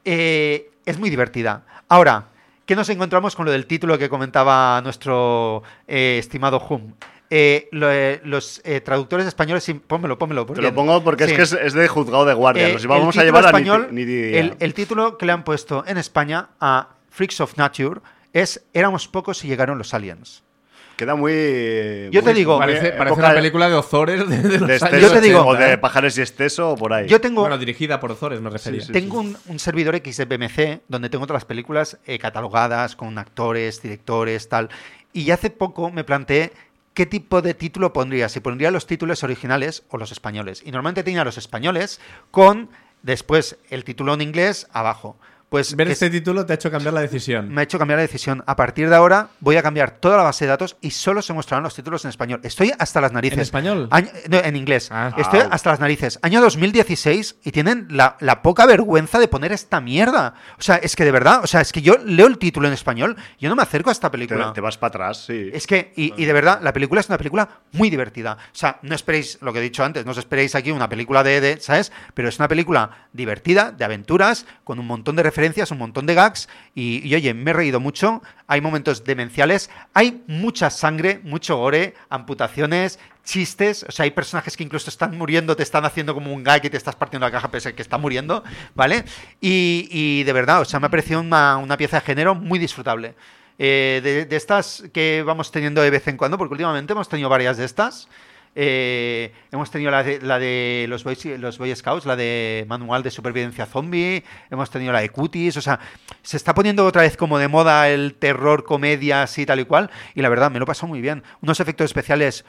Eh, es muy divertida. Ahora, ¿qué nos encontramos con lo del título que comentaba nuestro eh, estimado Hum? Eh, lo, eh, los eh, traductores españoles, sí, pónmelo, pónmelo. Porque, Te lo pongo porque sí. es que es, es de juzgado de guardia. Eh, Nos vamos a llevar español, a ni, ni el, el título que le han puesto en España a Freaks of Nature es Éramos pocos y llegaron los aliens. Queda muy... Yo muy, te digo... Parece, parece una película de Ozores de, de los de años Esteso, Yo te digo... O de Pajares y Esteso o por ahí. Yo tengo... Bueno, dirigida por Ozores, me refería. Sí, sí, tengo sí. Un, un servidor X de B M C donde tengo todas las películas eh, catalogadas con actores, directores, tal. Y hace poco me planteé qué tipo de título pondría. Si pondría los títulos originales o los españoles. Y normalmente tenía los españoles con después el título en inglés abajo. Pues ver este es, título te ha hecho cambiar la decisión. Me ha hecho cambiar la decisión. A partir de ahora voy a cambiar toda la base de datos y solo se mostrarán los títulos en español. Estoy hasta las narices. ¿En español? Año, no, en inglés. Ah, Estoy wow. hasta las narices. Año dos mil dieciséis y tienen la, la poca vergüenza de poner esta mierda. O sea, es que de verdad, o sea, es que yo leo el título en español, yo no me acerco a esta película. Te, te vas para atrás, sí. Es que, y, y de verdad, la película es una película muy divertida. O sea, no esperéis, lo que he dicho antes, no os esperéis aquí una película de, de ¿sabes? Pero es una película divertida, de aventuras, con un montón de referencias, un montón de gags. Y, y oye, me he reído mucho. Hay momentos demenciales. Hay mucha sangre, mucho gore, amputaciones, chistes. O sea, hay personajes que incluso están muriendo, te están haciendo como un gag y te estás partiendo la caja pese a que está muriendo, ¿vale? Y, y de verdad, o sea, me ha parecido una, una pieza de género muy disfrutable. Eh, de, de estas que vamos teniendo de vez en cuando, porque últimamente hemos tenido varias de estas. Eh, hemos tenido la de, la de los, Boy, los Boy Scouts, la de Manual de Supervivencia Zombie, hemos tenido la de Cuties, o sea, se está poniendo otra vez como de moda el terror, comedia, así tal y cual, y la verdad, me lo he pasado muy bien. Unos efectos especiales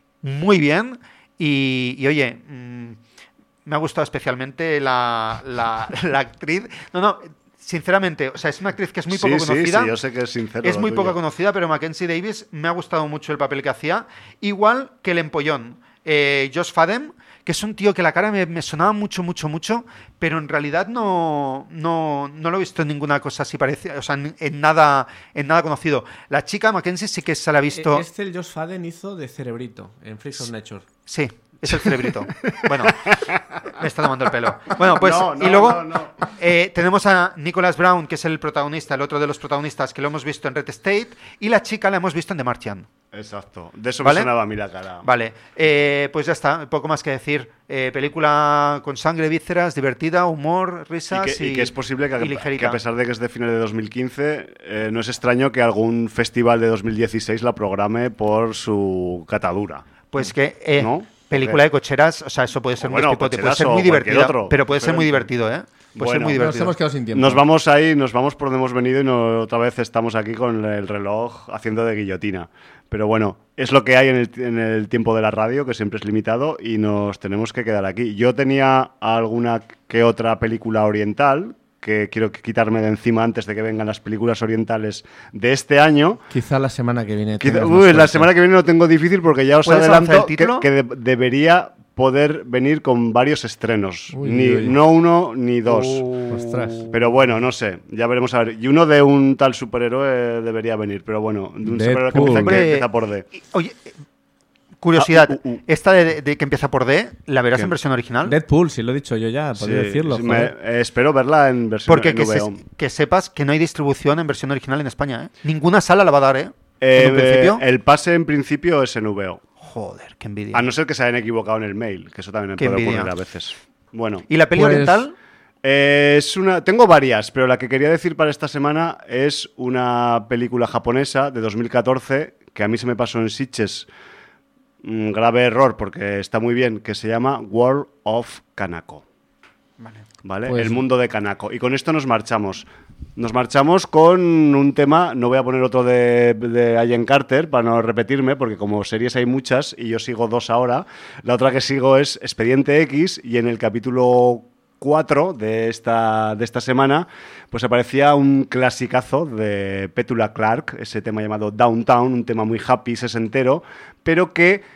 muy bien, y, y oye, mmm, me ha gustado especialmente la, la, la actriz. No, no, sinceramente, o sea, es una actriz que es muy sí, poco conocida. Sí, sí, yo sé que es sincero. Es muy poco conocida, pero Mackenzie Davis me ha gustado mucho el papel que hacía. Igual que el empollón, eh, Josh Fadem, que es un tío que la cara me, me sonaba mucho, mucho, mucho, pero en realidad no, no, no lo he visto en ninguna cosa así parecida, o sea, en, en nada en nada conocido. La chica Mackenzie sí que se la ha visto... Este el Josh Fadem hizo de Cerebrito en Freaks of Nature. Sí. Es el cerebrito. Bueno, me está tomando el pelo. Bueno, pues, no, no, y luego no, no. Eh, tenemos a Nicholas Brown, que es el protagonista, el otro de los protagonistas, que lo hemos visto en Red State, y la chica la hemos visto en The Martian. Exacto. De eso ¿Vale? me sonaba a mí la cara. Vale. Eh, pues ya está, poco más que decir. Eh, película con sangre, vísceras, divertida, humor, risas y que, y, y que es posible que a, y que a pesar de que es de finales de dos mil quince, eh, no es extraño que algún festival de dos mil dieciséis la programe por su catadura. Pues que... Eh, ¿no? Película de cocheras, o sea, eso puede ser, bueno, muy, tipo, puede ser muy divertido, otro, pero puede ser muy divertido, ¿eh? Puede bueno, ser muy divertido. Nos hemos quedado sin tiempo. Nos vamos ahí, nos vamos por donde hemos venido y no, otra vez estamos aquí con el reloj haciendo de guillotina. Pero bueno, es lo que hay en el, en el tiempo de la radio, que siempre es limitado, y nos tenemos que quedar aquí. Yo tenía alguna que otra película oriental que quiero quitarme de encima antes de que vengan las películas orientales de este año. Quizá la semana que viene. Quizá, uy, la semana que viene lo tengo difícil porque ya os adelanto que, que de, debería poder venir con varios estrenos. Uy, ni, uy. No uno ni dos. Uh, Ostras. Pero bueno, no sé, ya veremos a ver. Y uno de un tal superhéroe debería venir, pero bueno, de un Deadpool. superhéroe que empieza, que Hombre, empieza por D. Oye, curiosidad, Ah, uh, uh. esta de, de que empieza por D, ¿la verás ¿Qué? en versión original? Deadpool, si lo he dicho yo ya, podría Sí, decirlo. sí, me- joder. eh, espero verla en versión Porque que, se- V O. que sepas que no hay distribución en versión original en España, ¿eh? Ninguna sala la va a dar, ¿eh? Eh, en un principio. el pase en principio es en V O. Joder, qué envidia. A no ser que se hayan equivocado en el mail, que eso también Qué puede envidia. ocurrir a veces. Bueno. ¿Y la peli Pues- oriental? Eh, es una, tengo varias, pero la que quería decir para esta semana es una película japonesa de dos mil catorce que a mí se me pasó en Sitges, un grave error porque está muy bien, que se llama World of Kanako. Vale. ¿Vale? Pues- El mundo de Kanako. Y con esto nos marchamos. Nos marchamos con un tema, no voy a poner otro de, de Allen Carter para no repetirme, porque como series hay muchas y yo sigo dos ahora, la otra que sigo es Expediente X y en el capítulo cuatro de esta, de esta semana pues aparecía un clasicazo de Petula Clark, ese tema llamado Downtown, un tema muy happy, sesentero, pero que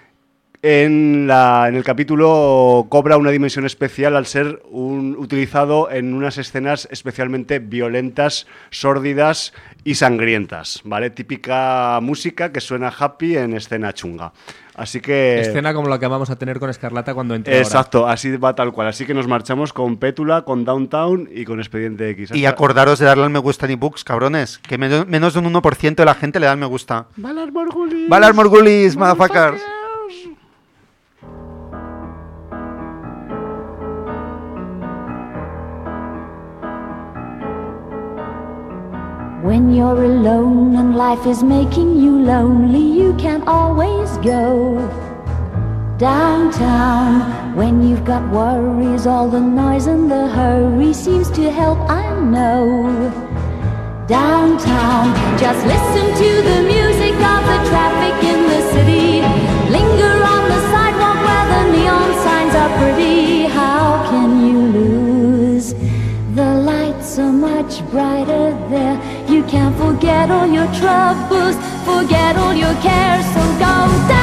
en, la, en el capítulo cobra una dimensión especial al ser un, utilizado en unas escenas especialmente violentas, sórdidas y sangrientas, ¿vale? Típica música que suena happy en escena chunga. Así que... Escena como la que vamos a tener con Escarlata cuando entre ahora. Exacto, así va tal cual. Así que nos marchamos con Pétula, con Downtown y con Expediente X. Y Hasta- acordaros de darle al me gusta en ebooks, cabrones. Que menos, menos de un uno por ciento de la gente le da al me gusta. Valar Morgulis. ¡Valar Morgulis, motherfuckers! When you're alone and life is making you lonely, you can always go downtown. When you've got worries, all the noise and the hurry seems to help, I know. Downtown, just listen to the music of the traffic in the city. Linger on the sidewalk where the neon signs are pretty. How can you lose? The lights are much brighter there. You can't forget all your troubles, forget all your cares, so go down.